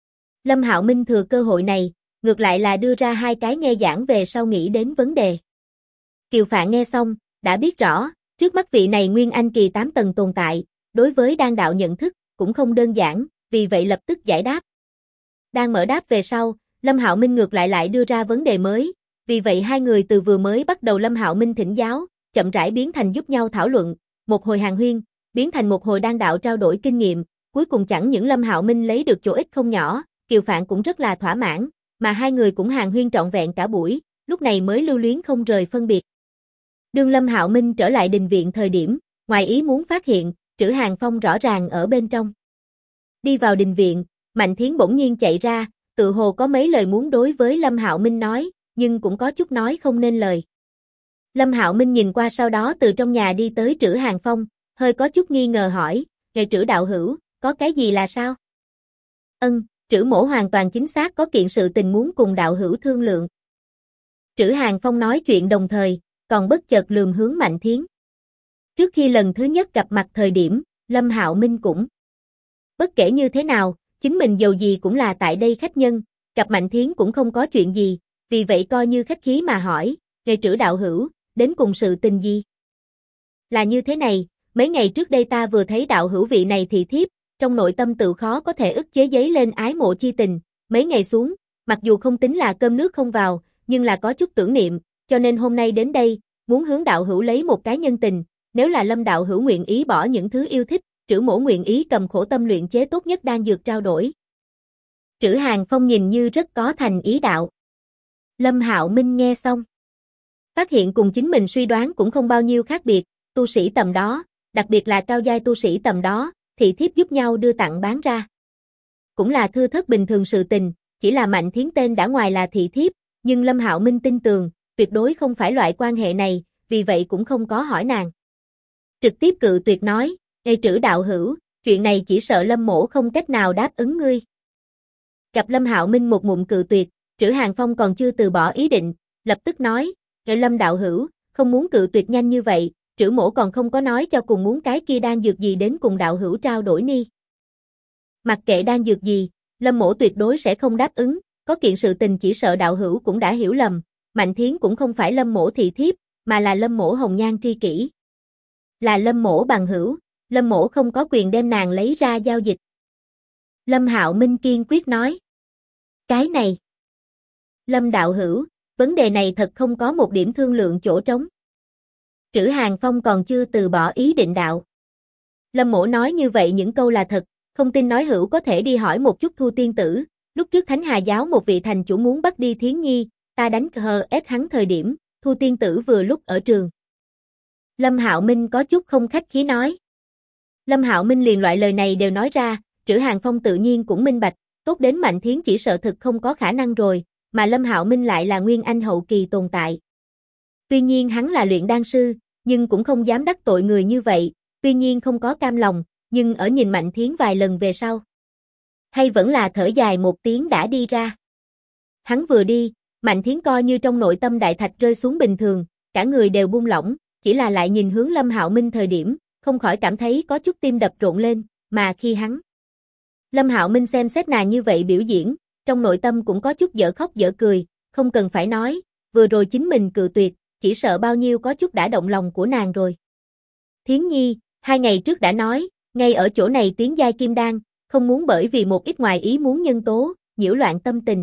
S1: Lâm Hạo Minh thừa cơ hội này, ngược lại là đưa ra 2 cái nghe giảng về sau nghĩ đến vấn đề. Kiều Phạm nghe xong, đã biết rõ, trước mắt vị này Nguyên Anh kỳ 8 tầng tồn tại, đối với đan đạo nhận thức, cũng không đơn giản, vì vậy lập tức giải đáp. Đang mở đáp về sau, Lâm Hạo Minh ngược lại đưa ra vấn đề mới, vì vậy hai người từ vừa mới bắt đầu Lâm Hạo Minh thỉnh giáo, chậm rãi biến thành giúp nhau thảo luận, một hồi hàn huyên, biến thành một hồi đan đạo trao đổi kinh nghiệm, cuối cùng chẳng những Lâm Hạo Minh lấy được chỗ ích không nhỏ, Kiều Phạm cũng rất là thỏa mãn, mà hai người cũng hàn huyên trọn vẹn cả buổi, lúc này mới lưu luyến không rời phân biệt. Đương Lâm Hạo Minh trở lại đình viện thời điểm, ngoài ý muốn phát hiện, Trữ Hàng Phong rõ ràng ở bên trong. Đi vào đình viện, Mạnh Thiến bỗng nhiên chạy ra, tự hồ có mấy lời muốn đối với Lâm Hạo Minh nói, nhưng cũng có chút nói không nên lời. Lâm Hạo Minh nhìn qua sau đó từ trong nhà đi tới Trữ Hàng Phong, hơi có chút nghi ngờ hỏi, "Ngài Trữ đạo hữu, có cái gì là sao?" Trữ mỗ hoàn toàn chính xác có kiện sự tình muốn cùng đạo hữu thương lượng. Trữ Hàng Phong nói chuyện đồng thời, còn bất chợt lườm hướng Mạnh Thiến. Trước khi lần thứ nhất gặp mặt thời điểm, Lâm Hạo Minh cũng bất kể như thế nào, chính mình dầu gì cũng là tại đây khách nhân, gặp Mạnh Thiến cũng không có chuyện gì, vì vậy coi như khách khí mà hỏi, "Ngài Trữ đạo hữu, đến cùng sự tình gì?" Là như thế này, mấy ngày trước đây ta vừa thấy đạo hữu vị này thị thiếp, trong nội tâm tự khó có thể ức chế dấy lên ái mộ chi tình, mấy ngày xuống, Mặc dù không tính là cơm nước không vào, nhưng là có chút tưởng niệm, cho nên hôm nay đến đây, muốn hướng đạo hữu lấy một cái nhân tình, nếu là Lâm đạo hữu nguyện ý bỏ những thứ yêu thích, Trữ mỗ nguyện ý cầm khổ tâm luyện chế tốt nhất đan dược trao đổi. Trữ Hàng Phong nhìn như rất có thành ý đạo. Lâm Hạo Minh nghe xong, phát hiện cùng chính mình suy đoán cũng không bao nhiêu khác biệt, tu sĩ tầm đó, đặc biệt là cao giai tu sĩ tầm đó, thị thiếp giúp nhau đưa tặng bán ra. Cũng là thưa thớt bình thường sự tình, chỉ là Mạnh Thiến tên đã ngoài là thị thiếp, nhưng Lâm Hạo Minh tin tường, tuyệt đối không phải loại quan hệ này, vì vậy cũng không có hỏi nàng. Trực tiếp cự tuyệt nói, Ê Trữ đạo hữu, chuyện này chỉ sợ Lâm mỗ không cách nào đáp ứng ngươi. Gặp Lâm Hạo Minh một ngụm cự tuyệt, Trữ Hàng Phong còn chưa từ bỏ ý định, lập tức nói, Lâm đạo hữu, không muốn cự tuyệt nhanh như vậy, Trữ mỗ còn không có nói cho cùng muốn cái kia đan dược gì đến cùng đạo hữu trao đổi ni. Mặc kệ đan dược gì, Lâm mỗ tuyệt đối sẽ không đáp ứng, có kiện sự tình chỉ sợ đạo hữu cũng đã hiểu lầm, Mạnh Thiến cũng không phải Lâm mỗ thị thiếp, mà là Lâm mỗ hồng nhan tri kỷ. Là Lâm mỗ bằng hữu, Lâm mỗ không có quyền đem nàng lấy ra giao dịch. Lâm Hạo Minh kiên quyết nói. Cái này. Lâm đạo hữu, vấn đề này thật không có một điểm thương lượng chỗ trống. Trữ Hàng Phong còn chưa từ bỏ ý định đạo. Lâm mỗ nói như vậy những câu là thật, không tin nói hữu có thể đi hỏi một chút Thu tiên tử, lúc trước Thánh Hà giáo một vị thành chủ muốn bắt đi Thiến Nhi, ta đánh cờ ép hắn thời điểm, Thu tiên tử vừa lúc ở trường. Lâm Hạo Minh có chút không khách khí nói. Lâm Hạo Minh liền loại lời này đều nói ra, Trữ Hàng Phong tự nhiên cũng minh bạch, tốt đến Mạnh Thiến chỉ sợ thực không có khả năng rồi, mà Lâm Hạo Minh lại là nguyên anh hậu kỳ tồn tại. Tuy nhiên hắn là luyện đan sư, nhưng cũng không dám đắc tội người như vậy, tuy nhiên không có cam lòng, nhưng ở nhìn Mạnh Thiến vài lần về sau. Hay vẫn là thở dài một tiếng đã đi ra. Hắn vừa đi, Mạnh Thiến coi như trong nội tâm đại thạch rơi xuống bình thường, cả người đều buông lỏng, chỉ là lại nhìn hướng Lâm Hạo Minh thời điểm, không khỏi cảm thấy có chút tim đập rộn lên, mà khi hắn. Lâm Hạo Minh xem xét nàng như vậy biểu diễn, trong nội tâm cũng có chút dở khóc dở cười, không cần phải nói, vừa rồi chính mình cự tuyệt, chỉ sợ bao nhiêu có chút đã động lòng của nàng rồi. Thiến Nhi, 2 ngày trước đã nói, ngay ở chỗ này tiến giai kim đan, không muốn bởi vì một ít ngoài ý muốn nhân tố, nhiễu loạn tâm tình.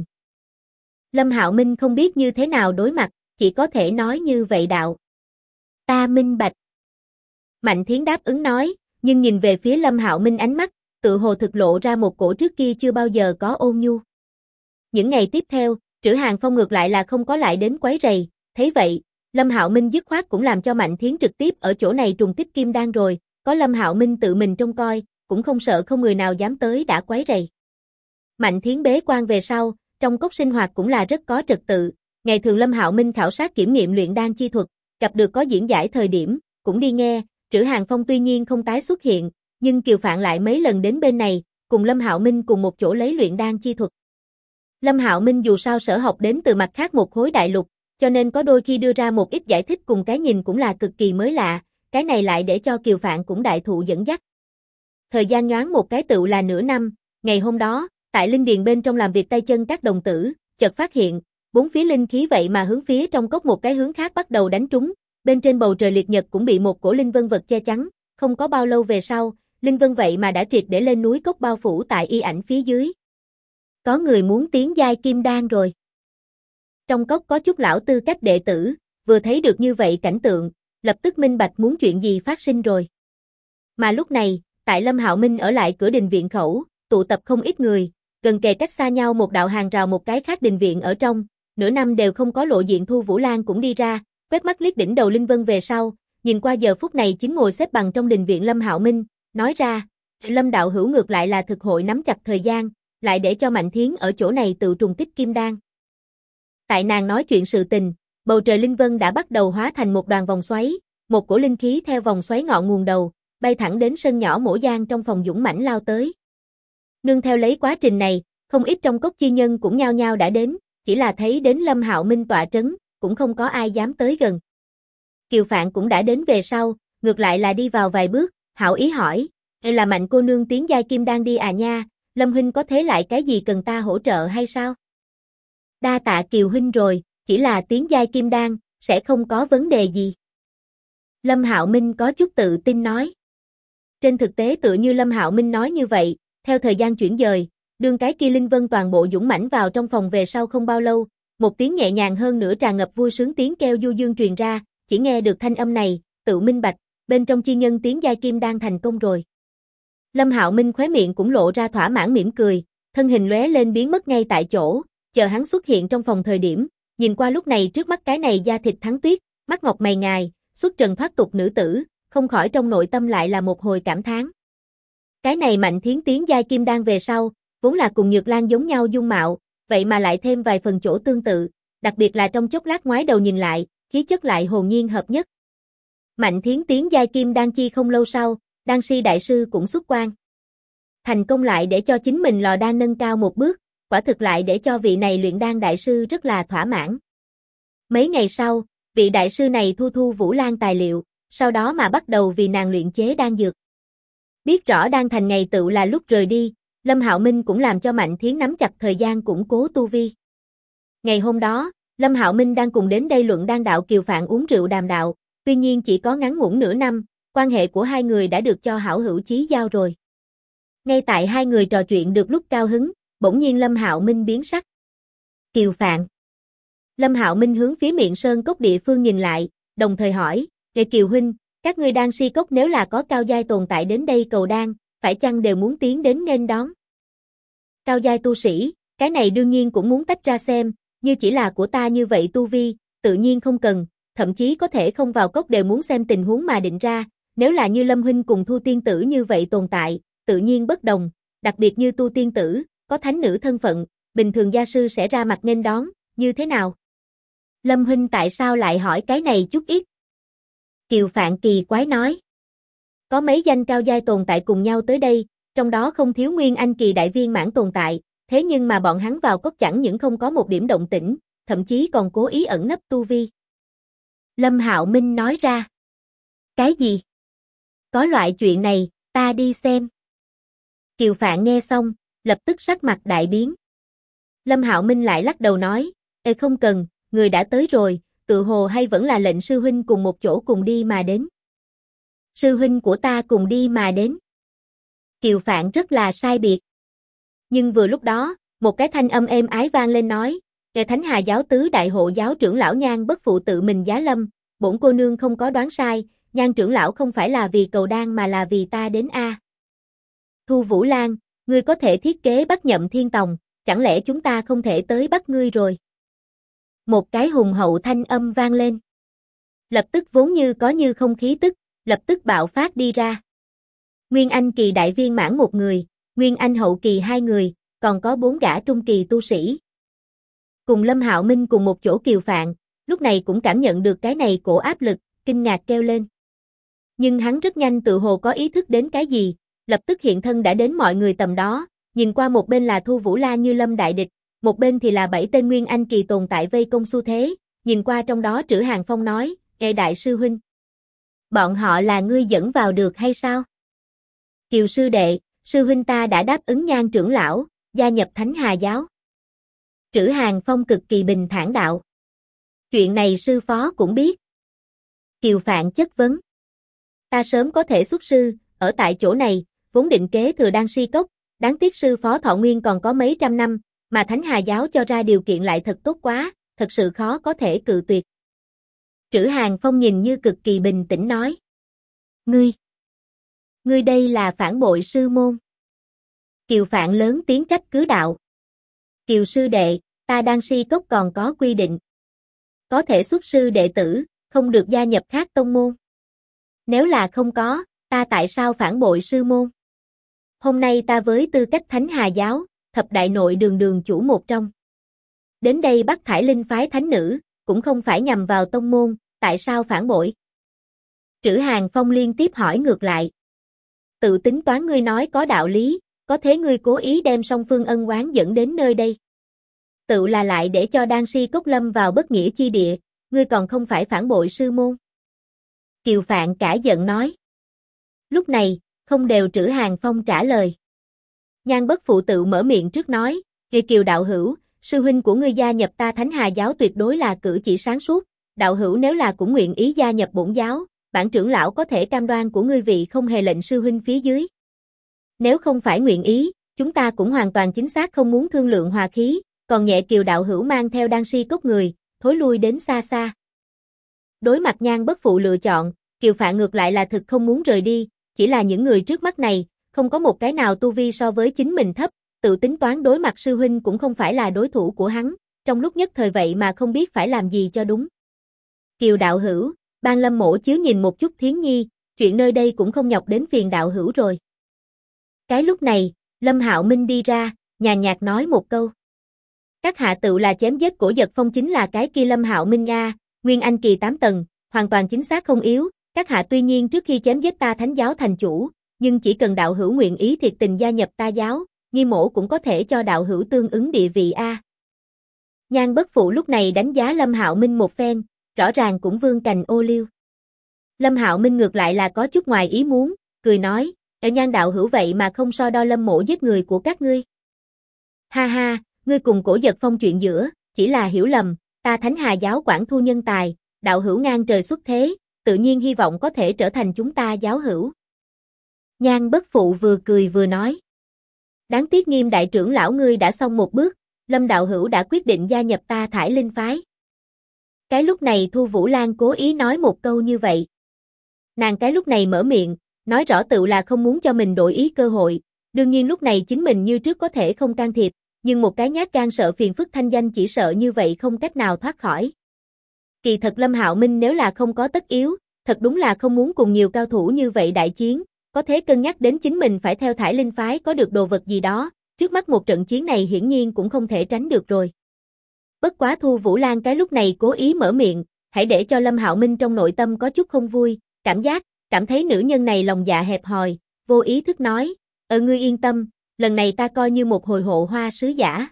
S1: Lâm Hạo Minh không biết như thế nào đối mặt, chỉ có thể nói như vậy đạo. Ta minh bạch. Mạnh Thiến đáp ứng nói, nhưng nhìn về phía Lâm Hạo Minh ánh mắt, tự hồ thực lộ ra một cổ trước kia chưa bao giờ có ôn nhu. Những ngày tiếp theo, Trữ Hàng Phong ngược lại là không có lại đến quấy rầy, thấy vậy, Lâm Hạo Minh dứt khoát cũng làm cho Mạnh Thiến trực tiếp ở chỗ này trùng kích kim đan rồi, có Lâm Hạo Minh tự mình trông coi, cũng không sợ không người nào dám tới đã quấy rầy. Mạnh Thiến bế quan về sau, trong cốc sinh hoạt cũng là rất có trật tự, ngày thường Lâm Hạo Minh khảo sát kiểm nghiệm luyện đan chi thuật, gặp được có diễn giải thời điểm, cũng đi nghe, Trữ Hàng Phong tuy nhiên không tái xuất hiện, nhưng Kiều Phạn lại mấy lần đến bên này, cùng Lâm Hạo Minh cùng một chỗ lấy luyện đan chi thuật. Lâm Hạo Minh dù sao sở học đến từ mặt khác một khối đại lục, cho nên có đôi khi đưa ra một ít giải thích cùng cái nhìn cũng là cực kỳ mới lạ, cái này lại để cho Kiều Phạn cũng đại thụ dẫn dắt. Thời gian nhoáng một cái tựu là nửa năm, ngày hôm đó, tại linh điền bên trong làm việc tay chân các đồng tử, chợt phát hiện, 4 phía linh khí vậy mà hướng phía trong cốc một cái hướng khác bắt đầu đánh trúng, bên trên bầu trời liệt nhật cũng bị một cổ linh vân vật che chắn, không có bao lâu về sau, linh vân vậy mà đã triệt để lên núi cốc bao phủ tại y ảnh phía dưới. Có người muốn tiến giai kim đan rồi. Trong cốc có chút lão tư cách đệ tử, vừa thấy được như vậy cảnh tượng, lập tức minh bạch muốn chuyện gì phát sinh rồi. Mà lúc này, tại Lâm Hạo Minh ở lại cửa đình viện khẩu, tụ tập không ít người, gần kề cách xa nhau một đạo hàng rào một cái khác đình viện ở trong, nửa năm đều không có lộ diện Thu Vũ Lan cũng đi ra, quét mắt liếc đỉnh đầu linh vân về sau, nhìn qua giờ phút này chính ngồi xếp bằng trong đình viện Lâm Hạo Minh, nói ra, Lâm đạo hữu ngược lại là thực hội nắm chặt thời gian, lại để cho Mạnh Thiến ở chỗ này tự trùng kích kim đan. Tại nàng nói chuyện sự tình, bầu trời linh vân đã bắt đầu hóa thành một đoàn vòng xoáy, một cổ linh khí theo vòng xoáy ngọn nguồn đầu, bay thẳng đến sân nhỏ mổ giang trong phòng dũng mãnh lao tới. Nương theo lấy quá trình này, không ít trong cốc chi nhân cũng nhao nhao đã đến, chỉ là thấy đến Lâm Hạo Minh tọa trấn, cũng không có ai dám tới gần. Kiều Phạn cũng đã đến về sau, ngược lại là đi vào vài bước, hảo ý hỏi, là Mạnh cô nương tiến giai kim đan đi à nha, Lâm huynh có thế lại cái gì cần ta hỗ trợ hay sao? Đa tạ Kiều huynh rồi, chỉ là tiến giai kim đan, sẽ không có vấn đề gì. Lâm Hạo Minh có chút tự tin nói. Trên thực tế tựa như Lâm Hạo Minh nói như vậy, theo thời gian chuyển dời, đương cái kia linh vân toàn bộ dũng mãnh vào trong phòng về sau không bao lâu, một tiếng nhẹ nhàng hơn nữa tràn ngập vui sướng tiếng kêu du dương truyền ra, chỉ nghe được thanh âm này, tự minh bạch, bên trong chi nhân tiếng giai kim đang thành công rồi. Lâm Hạo Minh khóe miệng cũng lộ ra thỏa mãn mỉm cười, thân hình lóe lên biến mất ngay tại chỗ, chờ hắn xuất hiện trong phòng thời điểm, nhìn qua lúc này trước mắt cái này da thịt thắng tuyết, mắt ngọc mày ngài, xuất trần thoát tục nữ tử, không khỏi trong nội tâm lại là một hồi cảm thán. Cái này Mạnh Thiến tiến giai kim đan về sau, vốn là cùng Nhược Lan giống nhau dung mạo, vậy mà lại thêm vài phần chỗ tương tự, đặc biệt là trong chốc lát ngoái đầu nhìn lại, khí chất lại hồn nhiên hợp nhất. Mạnh Thiến tiến giai kim đan chi không lâu sau, đan si đại sư cũng xuất quan. Thành công lại để cho chính mình lò đan nâng cao một bước, quả thực lại để cho vị này luyện đan đại sư rất là thỏa mãn. Mấy ngày sau, vị đại sư này thu Vũ Lan tài liệu, sau đó mà bắt đầu vì nàng luyện chế đan dược. Biết rõ đan thành ngày tựu là lúc rời đi, Lâm Hạo Minh cũng làm cho Mạnh Thiến nắm chặt thời gian củng cố tu vi. Ngày hôm đó, Lâm Hạo Minh đang cùng đến đây luận đan đạo Kiều Phạn uống rượu đàm đạo, tuy nhiên chỉ có ngắn ngủn nửa năm, quan hệ của hai người đã được cho hảo hữu chí giao rồi. Ngay tại hai người trò chuyện được lúc cao hứng, bỗng nhiên Lâm Hạo Minh biến sắc. Kiều Phạn. Lâm Hạo Minh hướng phía miệng sơn cốc địa phương nhìn lại, đồng thời hỏi, "Kệ Kiều huynh, các ngươi đan si cốc nếu là có cao giai tồn tại đến đây cầu đan, phải chăng đều muốn tiến đến nghênh đón?" Cao giai tu sĩ, cái này đương nhiên cũng muốn tách ra xem, như chỉ là của ta như vậy tu vi, tự nhiên không cần, thậm chí có thể không vào cốc đều muốn xem tình huống mà định ra, nếu là như Lâm huynh cùng Thu tiên tử như vậy tồn tại, tự nhiên bất đồng, đặc biệt như Tu tiên tử, có thánh nữ thân phận, bình thường gia sư sẽ ra mặt nghênh đón, như thế nào? Lâm huynh tại sao lại hỏi cái này chút ít? Kiều Phạn kỳ quái nói. Có mấy danh cao giai tồn tại cùng nhau tới đây, trong đó không thiếu Nguyên Anh kỳ đại viên mãn tồn tại, thế nhưng mà bọn hắn vào cốc chẳng những không có một điểm động tĩnh, thậm chí còn cố ý ẩn nấp tu vi. Lâm Hạo Minh nói ra. Cái gì? Có loại chuyện này, ta đi xem. Kiều Phạn nghe xong, lập tức sắc mặt đại biến. Lâm Hạo Minh lại lắc đầu nói, "Ê không cần, người đã tới rồi, tự hồ hay vẫn là lệnh sư huynh cùng một chỗ cùng đi mà đến." Sư huynh của ta cùng đi mà đến. Kiều Phạn rất là sai biệt. Nhưng vừa lúc đó, một cái thanh âm êm ái vang lên nói, "Kẻ Thánh Hà giáo tứ đại hộ giáo trưởng lão Nhan bất phụ tự mình giá lâm, bổn cô nương không có đoán sai, Nhan trưởng lão không phải là vì cầu đan mà là vì ta đến a." Thu Vũ Lan, ngươi có thể thiết kế bắt Nhậm Thiên Tòng, chẳng lẽ chúng ta không thể tới bắt ngươi rồi? Một cái hùng hậu thanh âm vang lên. Lập tức vốn như có như không khí tức, lập tức bạo phát đi ra. Nguyên Anh kỳ đại viên mãn một người, Nguyên Anh hậu kỳ hai người, còn có 4 gã trung kỳ tu sĩ. Cùng Lâm Hạo Minh cùng một chỗ. Kiều Phạn, lúc này cũng cảm nhận được cái này cổ áp lực, kinh ngạc kêu lên. Nhưng hắn rất nhanh tự hồ có ý thức đến cái gì, lập tức hiện thân đã đến mọi người tầm đó, nhìn qua một bên là Thu Vũ Lan như lâm đại địch, một bên thì là 7 tên Nguyên Anh kỳ tồn tại vây công xu thế, nhìn qua trong đó Trữ Hàng Phong nói, "Ê đại sư huynh, bọn họ là ngươi dẫn vào được hay sao?" Kiều sư đệ, sư huynh ta đã đáp ứng Nhan trưởng lão, gia nhập Thánh Hà giáo. Trữ Hàng Phong cực kỳ bình thản đạo. Chuyện này sư phó cũng biết. Kiều Phạn chất vấn. Ta sớm có thể xuất sư, ở tại chỗ này, vốn định kế thừa đan si cốc, đáng tiếc sư phó thọ nguyên còn có mấy trăm năm, mà Thánh Hà giáo cho ra điều kiện lại thật tốt quá, thật sự khó có thể cự tuyệt. Trữ Hàng Phong nhìn như cực kỳ bình tĩnh nói. Ngươi đây là phản bội sư môn. Kiều Phạn lớn tiếng trách cứ đạo. Kiều sư đệ, ta đan si cốc còn có quy định. Có thể xuất sư đệ tử, không được gia nhập khác tông môn. Nếu là không có, ta tại sao phản bội sư môn? Hôm nay ta với tư cách Thánh Hà giáo, thập đại nội đường chủ một trong. Đến đây bắt Thải Linh phái thánh nữ, cũng không phải nhằm vào tông môn, tại sao phản bội? Trữ Hàng Phong liên tiếp hỏi ngược lại. Tự tính toán ngươi nói có đạo lý, có thế ngươi cố ý đem song phương ân oán dẫn đến nơi đây. Tự là lại để cho đan si cốc lâm vào bất nghĩa chi địa, ngươi còn không phải phản bội sư môn. Kiều Phạn cả giận nói. Lúc này, không đều Trữ Hàng Phong trả lời. Nhan bất phụ tự mở miệng trước nói, Kiều đạo hữu, sư huynh của ngươi gia nhập ta Thánh Hà giáo tuyệt đối là cử chỉ sáng suốt, đạo hữu nếu là cũng nguyện ý gia nhập bổn giáo, bản trưởng lão có thể cam đoan của ngươi vị không hề lệnh sư huynh phía dưới. Nếu không phải nguyện ý, chúng ta cũng hoàn toàn chính xác không muốn thương lượng hòa khí, còn nhẹ Kiều đạo hữu mang theo đan si cốc người, thối lui đến xa xa. Đối mặt Nhan Bất Phụ lựa chọn, Kiều Phạn ngược lại là thực không muốn rời đi, chỉ là những người trước mắt này, không có một cái nào tu vi so với chính mình thấp, tự tính toán đối mặt sư huynh cũng không phải là đối thủ của hắn, trong lúc nhất thời vậy mà không biết phải làm gì cho đúng. Kiều đạo hữu, ban Lâm mỗ chiếu nhìn một chút Thiến Nhi, chuyện nơi đây cũng không nhọc đến phiền đạo hữu rồi. Cái lúc này, Lâm Hạo Minh đi ra, nhàn nhạt nói một câu. Các hạ tự là chém giết Cổ Giật Phong chính là cái kia Lâm Hạo Minh a, Nguyên Anh kỳ 8 tầng, hoàn toàn chính xác không yếu, các hạ tuy nhiên trước khi chém giết ta Thánh giáo thành chủ, nhưng chỉ cần đạo hữu nguyện ý thiệt tình gia nhập ta giáo, Nhi mỗ cũng có thể cho đạo hữu tương ứng địa vị a. Nhan Bất Phụ lúc này đánh giá Lâm Hạo Minh một phen, rõ ràng cũng vương cành ô liu. Lâm Hạo Minh ngược lại là có chút ngoài ý muốn, cười nói, ở Nhan đạo hữu vậy mà không so đo Lâm mỗ giết người của các ngươi. Ha ha, ngươi cùng Cổ Giật Phong chuyện giữa, chỉ là hiểu lầm, ta Thánh Hà giáo quản thu nhân tài, đạo hữu ngang trời xuất thế, tự nhiên hy vọng có thể trở thành chúng ta giáo hữu. Nhan Bất Phụ vừa cười vừa nói. Đáng tiếc Nghiêm đại trưởng lão ngươi đã xong một bước, Lâm đạo hữu đã quyết định gia nhập ta Thải Linh phái. Cái lúc này Thu Vũ Lan cố ý nói một câu như vậy. Nàng cái lúc này mở miệng, nói rõ tự là không muốn cho mình đổi ý cơ hội, đương nhiên lúc này chính mình như trước có thể không can thiệp, nhưng một cái nhát gan sợ phiền phức thanh danh chỉ sợ như vậy không cách nào thoát khỏi. Kỳ thật Lâm Hạo Minh nếu là không có tất yếu, thật đúng là không muốn cùng nhiều cao thủ như vậy đại chiến, có thế cân nhắc đến chính mình phải theo Thải Linh phái có được đồ vật gì đó, trước mắt một trận chiến này hiển nhiên cũng không thể tránh được rồi. Bất quá Thu Vũ Lan cái lúc này cố ý mở miệng, hãy để cho Lâm Hạo Minh trong nội tâm có chút không vui, cảm thấy nữ nhân này lòng dạ hẹp hòi, vô ý thức nói, ngươi yên tâm, lần này ta coi như một hồi hộ hoa sứ giả.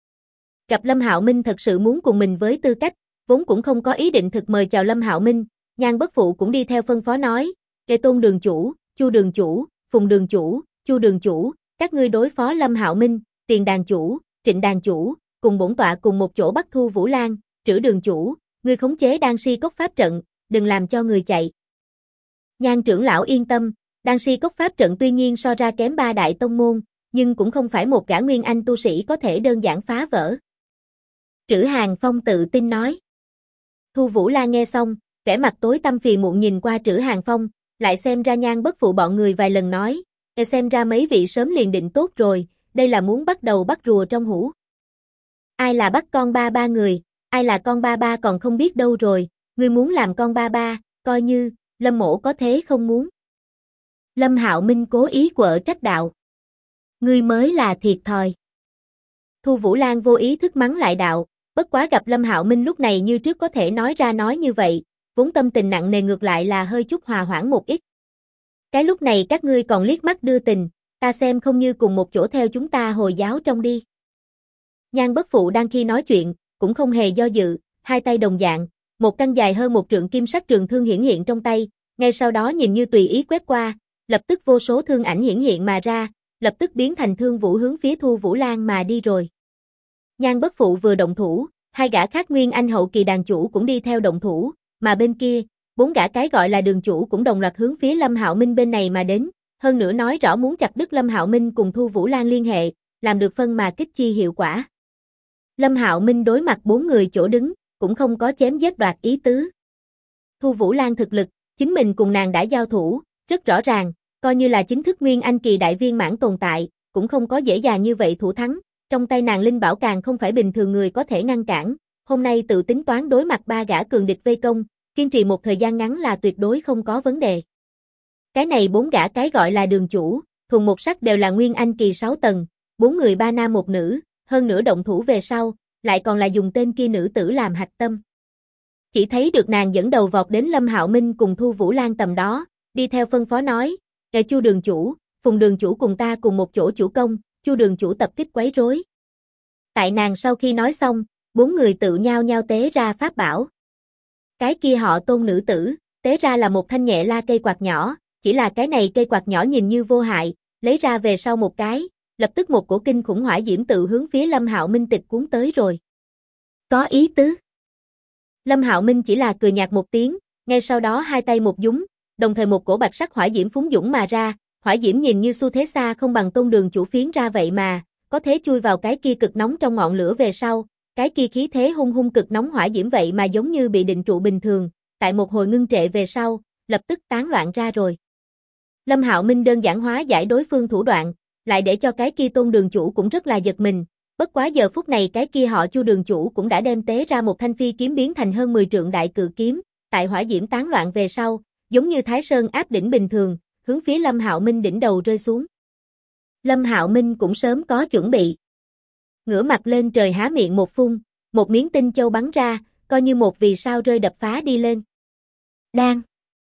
S1: Gặp Lâm Hạo Minh thật sự muốn cùng mình với tư cách, vốn cũng không có ý định thực mời chào Lâm Hạo Minh, Nhan Bất Phụ cũng đi theo phân phó nói, Kê Tôn đường chủ, Chu đường chủ, Phùng đường chủ, Chu đường chủ, các ngươi đối phó Lâm Hạo Minh, Tiền đàn chủ, Trịnh đàn chủ, cùng bổn tọa cùng một chỗ bắt Thu Vũ Lan, Trữ đường chủ, ngươi khống chế Đan Si Cốc pháp trận, đừng làm cho người chạy. Nhan trưởng lão yên tâm, Đan Si Cốc pháp trận tuy nhiên so ra kém ba đại tông môn, nhưng cũng không phải một gã nguyên anh tu sĩ có thể đơn giản phá vỡ. Trữ Hàng Phong tự tin nói. Thu Vũ Lan nghe xong, vẻ mặt tối tăm phiền muộn nhìn qua Trữ Hàng Phong, lại xem ra Nhan Bất Phụ bọn người vài lần nói, xem ra mấy vị sớm liền định tốt rồi, đây là muốn bắt đầu bắt rùa trong hũ. Ai là bắt con ba ba người, ai là con ba ba còn không biết đâu rồi, ngươi muốn làm con ba ba, coi như, Lâm mỗ có thế không muốn. Lâm Hạo Minh cố ý quở trách đạo. Ngươi mới là thiệt thòi. Thu Vũ Lan vô ý thức mắng lại đạo, bất quá gặp Lâm Hạo Minh lúc này như trước có thể nói ra nói như vậy, vốn tâm tình nặng nề ngược lại là hơi chút hòa hoãn một ít. Cái lúc này các ngươi còn liếc mắt đưa tình, ta xem không như cùng một chỗ theo chúng ta hồi giáo trong đi. Nhan Bất Phụ đang khi nói chuyện, cũng không hề do dự, hai tay đồng dạng, một căn dài hơn một trượng kim sắc trường thương hiển hiện trong tay, ngay sau đó nhìn như tùy ý quét qua, lập tức vô số thương ảnh hiển hiện mà ra, lập tức biến thành thương vũ hướng phía Thu Vũ Lan mà đi rồi. Nhan Bất Phụ vừa động thủ, hai gã khác nguyên anh hậu kỳ đàn chủ cũng đi theo động thủ, mà bên kia, bốn gã cái gọi là đường chủ cũng đồng loạt hướng phía Lâm Hạo Minh bên này mà đến, hơn nữa nói rõ muốn chặt đứt Lâm Hạo Minh cùng Thu Vũ Lan liên hệ, làm được phân mà kích chi hiệu quả. Lâm Hạo Minh đối mặt bốn người chỗ đứng, cũng không có chém giết đoạt ý tứ. Thu Vũ Lan thực lực, chính mình cùng nàng đã giao thủ, rất rõ ràng, coi như là chính thức nguyên anh kỳ đại viên mãn tồn tại, cũng không có dễ dàng như vậy thủ thắng, trong tay nàng linh bảo càng không phải bình thường người có thể ngăn cản, hôm nay tự tính toán đối mặt ba gã cường địch vây công, kiên trì một thời gian ngắn là tuyệt đối không có vấn đề. Cái này bốn gã cái gọi là đường chủ, thuần một sắc đều là nguyên anh kỳ 6 tầng, bốn người ba nam một nữ, hơn nữa động thủ về sau, lại còn là dùng tên kia nữ tử làm hạch tâm. Chỉ thấy được nàng dẫn đầu vọt đến Lâm Hạo Minh cùng Thu Vũ Lan tầm đó, đi theo phân phó nói, Chu đường chủ, Phùng đường chủ cùng ta cùng một chỗ chủ công, Chu đường chủ tập kích quấy rối. Tại nàng sau khi nói xong, bốn người tự nhau nhau tế ra pháp bảo. Cái kia họ Tôn nữ tử, tế ra là một thanh nhẹ la cây quạt nhỏ, chỉ là cái này cây quạt nhỏ nhìn như vô hại, lấy ra về sau một cái, lập tức một cổ kinh khủng hỏa diễm tự hướng phía Lâm Hạo Minh tịch cuốn tới rồi. Có ý tứ. Lâm Hạo Minh chỉ là cười nhạt một tiếng, ngay sau đó hai tay một dúng, đồng thời một cổ bạch sắc hỏa diễm phúng dũng mà ra, Hỏa diễm nhìn như xu thế xa không bằng Tôn Đường chủ phiến ra vậy mà, có thế chui vào cái kia cực nóng trong ngọn lửa về sau, cái kia khí thế hung hung cực nóng hỏa diễm vậy mà giống như bị định trụ bình thường, tại một hồi ngưng trệ về sau, lập tức tán loạn ra rồi. Lâm Hạo Minh đơn giản hóa giải đối phương thủ đoạn, lại để cho cái kia Tôn Đường chủ cũng rất là giật mình, bất quá giờ phút này cái kia họ Chu đường chủ cũng đã đem tế ra một thanh phi kiếm biến thành hơn 10 trượng đại cự kiếm, tại hỏa diễm tán loạn về sau, giống như Thái Sơn áp đỉnh bình thường, hướng phía Lâm Hạo Minh đỉnh đầu rơi xuống. Lâm Hạo Minh cũng sớm có chuẩn bị. Ngửa mặt lên trời há miệng một phun, một miếng tinh châu bắn ra, coi như một vì sao rơi đập phá đi lên. Đang.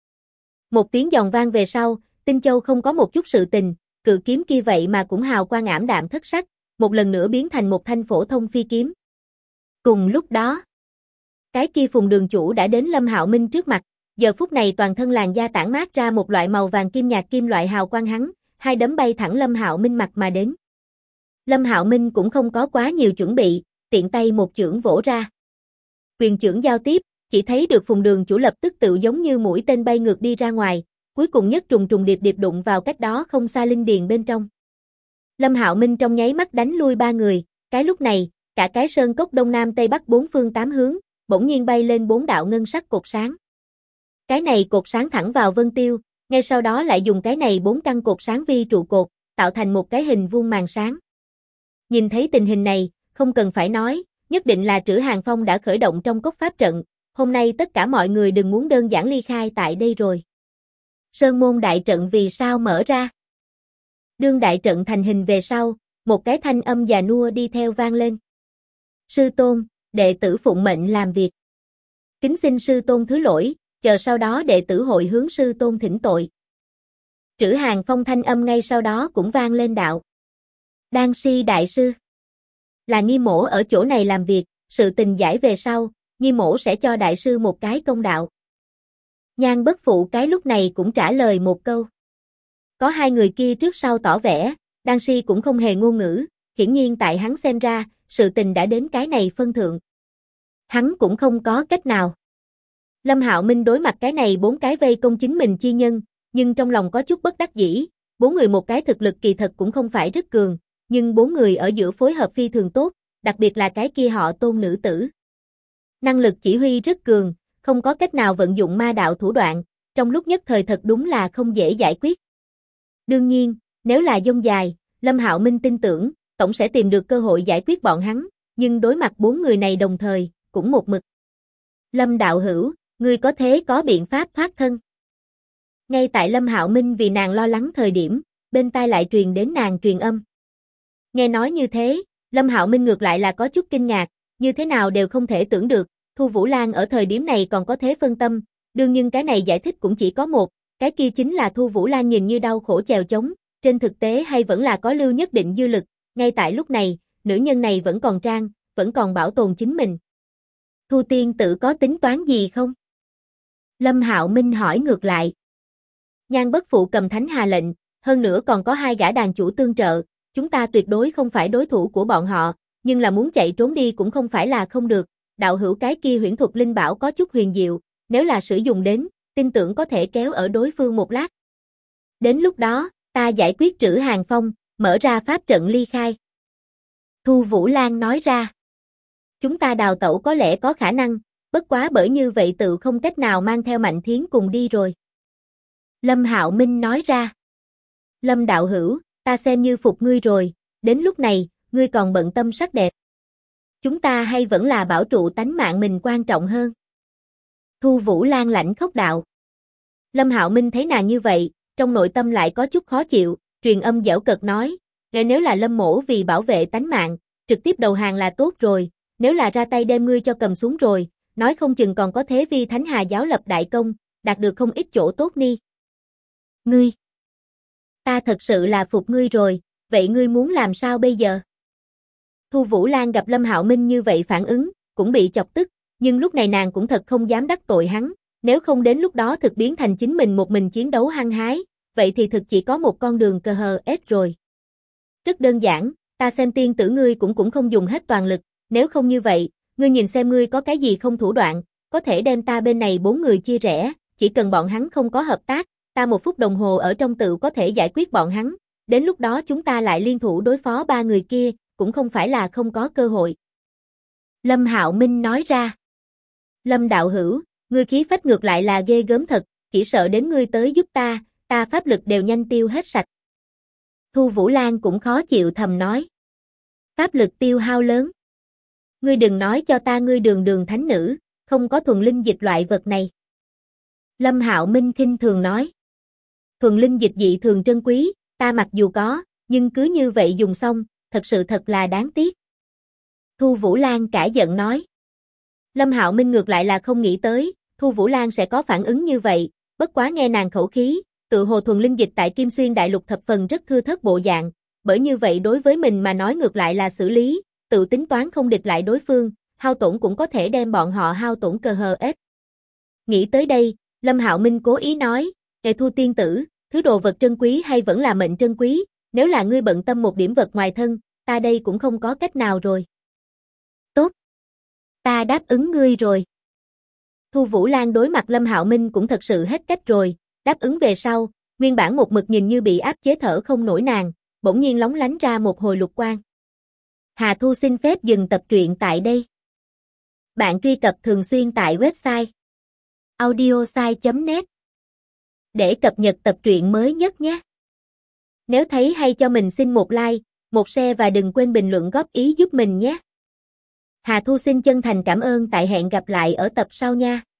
S1: Một tiếng giòn vang về sau, tinh châu không có một chút sự tình, cự kiếm kia vậy mà cũng hào quang ảm đạm thất sắc, một lần nữa biến thành một thanh phổ thông phi kiếm. Cùng lúc đó, cái kia Phùng đường chủ đã đến Lâm Hạo Minh trước mặt, giờ phút này toàn thân làn da tản mát ra một loại màu vàng kim nhạt kim loại hào quang hắn, hai đấm bay thẳng Lâm Hạo Minh mặt mà đến. Lâm Hạo Minh cũng không có quá nhiều chuẩn bị, tiện tay một chưởng vỗ ra. Quyền chưởng giao tiếp, chỉ thấy được Phùng đường chủ lập tức tự giống như mũi tên bay ngược đi ra ngoài, cuối cùng nhất trùng trùng điệp điệp đụng vào cách đó không xa linh điền bên trong. Lâm Hạo Minh trong nháy mắt đánh lui ba người, cái lúc này, cả cái sơn cốc đông nam tây bắc bốn phương tám hướng, bỗng nhiên bay lên bốn đạo ngân sắc cột sáng. Cái này cột sáng thẳng vào Vân Tiêu, ngay sau đó lại dùng cái này bốn căn cột sáng vi trụ cột, tạo thành một cái hình vuông màn sáng. Nhìn thấy tình hình này, không cần phải nói, nhất định là Trữ Hàng Phong đã khởi động trong cốc pháp trận, hôm nay tất cả mọi người đừng muốn đơn giản ly khai tại đây rồi. Sơn môn đại trận vì sao mở ra? Đương đại trận thành hình về sau, một cái thanh âm già nua đi theo vang lên. Sư tôn, đệ tử phụng mệnh làm việc. Kính xin sư tôn thứ lỗi, chờ sau đó đệ tử hội hướng sư tôn thỉnh tội. Trữ Hàng Phong thanh âm ngay sau đó cũng vang lên đạo. Đan Si đại sư. Là Nghi Mỗ ở chỗ này làm việc, sự tình giải về sau, Nghi Mỗ sẽ cho đại sư một cái công đạo. Nhan Bất Phụ cái lúc này cũng trả lời một câu. Có hai người kia trước sau tỏ vẻ, Đan Si cũng không hề ngôn ngữ, hiển nhiên tại hắn xem ra, sự tình đã đến cái này phân thượng. Hắn cũng không có cách nào. Lâm Hạo Minh đối mặt cái này bốn cái vây công chính mình chi nhân, nhưng trong lòng có chút bất đắc dĩ, bốn người một cái thực lực kỳ thật cũng không phải rất cường, nhưng bốn người ở giữa phối hợp phi thường tốt, đặc biệt là cái kia họ Tôn nữ tử. Năng lực chỉ huy rất cường, không có cách nào vận dụng ma đạo thủ đoạn, trong lúc nhất thời thật đúng là không dễ giải quyết. Đương nhiên, nếu là dông dài, Lâm Hạo Minh tin tưởng, tổng sẽ tìm được cơ hội giải quyết bọn hắn, nhưng đối mặt bốn người này đồng thời, cũng một mực. Lâm đạo hữu, ngươi có thế có biện pháp thoát thân. Ngay tại Lâm Hạo Minh vì nàng lo lắng thời điểm, bên tai lại truyền đến nàng truyền âm. Nghe nói như thế, Lâm Hạo Minh ngược lại là có chút kinh ngạc, như thế nào đều không thể tưởng được, Thu Vũ Lan ở thời điểm này còn có thế phân tâm, đương nhiên cái này giải thích cũng chỉ có một, cái kia chính là Thu Vũ Lan nhìn như đau khổ chèo chống, trên thực tế hay vẫn là có lưu nhất định dư lực, ngay tại lúc này, nữ nhân này vẫn còn trang, vẫn còn bảo tồn chính mình. Thu tiên tử có tính toán gì không? Lâm Hạo Minh hỏi ngược lại. Nhan Bất Phụ cầm thánh hà lệnh, hơn nữa còn có hai gã đàn chủ tương trợ, chúng ta tuyệt đối không phải đối thủ của bọn họ, nhưng là muốn chạy trốn đi cũng không phải là không được, đạo hữu cái kia huyễn thuật linh bảo có chút huyền diệu, nếu là sử dụng đến, tin tưởng có thể kéo ở đối phương một lát. Đến lúc đó, ta giải quyết Trữ Hàng Phong, mở ra pháp trận ly khai. Thu Vũ Lan nói ra. Chúng ta đào tẩu có lẽ có khả năng, bất quá bởi như vậy tự không cách nào mang theo Mạnh Thiến cùng đi rồi. Lâm Hạo Minh nói ra. Lâm đạo hữu, ta xem như phục ngươi rồi, đến lúc này, ngươi còn bận tâm sắc đẹp. Chúng ta hay vẫn là bảo trụ tánh mạng mình quan trọng hơn. Thu Vũ Lan lãnh khốc đạo. Lâm Hạo Minh thấy nàng như vậy, trong nội tâm lại có chút khó chịu, truyền âm giễu cợt nói, nếu là Lâm mỗ vì bảo vệ tánh mạng, trực tiếp đầu hàng là tốt rồi, nếu là ra tay đem ngươi cho cầm xuống rồi, nói không chừng còn có thế vi Thánh Hà giáo lập đại công, đạt được không ít chỗ tốt ni. Ngươi, ta thật sự là phục ngươi rồi, vậy ngươi muốn làm sao bây giờ? Thu Vũ Lan gặp Lâm Hạo Minh như vậy phản ứng, cũng bị chọc tức, nhưng lúc này nàng cũng thật không dám đắc tội hắn, nếu không đến lúc đó thực biến thành chính mình một mình chiến đấu hăng hái, vậy thì thực chỉ có một con đường cờ hờ ết rồi. Rất đơn giản, ta xem tiên tử ngươi cũng không dùng hết toàn lực, nếu không như vậy, ngươi nhìn xem ngươi có cái gì không thủ đoạn, có thể đem ta bên này bốn người chia rẽ, chỉ cần bọn hắn không có hợp tác, ta 1 phút đồng hồ ở trong tự có thể giải quyết bọn hắn, đến lúc đó chúng ta lại liên thủ đối phó 3 người kia, cũng không phải là không có cơ hội. Lâm Hạo Minh nói ra. Lâm đạo hữu, ngươi khí phách ngược lại là ghê gớm thật, chỉ sợ đến ngươi tới giúp ta pháp lực đều nhanh tiêu hết sạch. Thu Vũ Lan cũng khó chịu thầm nói. Pháp lực tiêu hao lớn. Ngươi đừng nói cho ta ngươi đường thánh nữ, không có thuần linh dịch loại vật này. Lâm Hạo Minh khinh thường nói. Thuần linh dịch dị thường trân quý, ta mặc dù có, nhưng cứ như vậy dùng xong, thật là đáng tiếc. Thu Vũ Lan cả giận nói. Lâm Hạo Minh ngược lại là không nghĩ tới, Thu Vũ Lan sẽ có phản ứng như vậy, bất quá nghe nàng khẩu khí, tự hồ thuần linh dịch tại Kim Xuyên Đại Lục thập phần rất thưa thớt bộ dạng, bởi như vậy đối với mình mà nói ngược lại là xử lý, tự tính toán không địch lại đối phương, hao tổn cũng có thể đem bọn họ hao tổn cờ hờ ết. Nghĩ tới đây, Lâm Hạo Minh cố ý nói, Thu tiên tử, thứ đồ vật trân quý hay vẫn là mệnh trân quý, nếu là ngươi bận tâm một điểm vật ngoài thân, ta đây cũng không có cách nào rồi. Tốt. Ta đáp ứng ngươi rồi. Thu Vũ Lan đối mặt Lâm Hạo Minh cũng thật sự hết cách rồi, đáp ứng về sau, nguyên bản một mực nhìn như bị áp chế thở không nổi nàng, bỗng nhiên lóng lánh ra một hồi lục quang. Hà Thu xin phép dừng tập truyện tại đây. Bạn truy cập thường xuyên tại website audiosai.net để cập nhật tập truyện mới nhất nhé. Nếu thấy hay cho mình xin một like, một share và đừng quên bình luận góp ý giúp mình nhé. Hà Thu xin chân thành cảm ơn, tại hẹn gặp lại ở tập sau nha.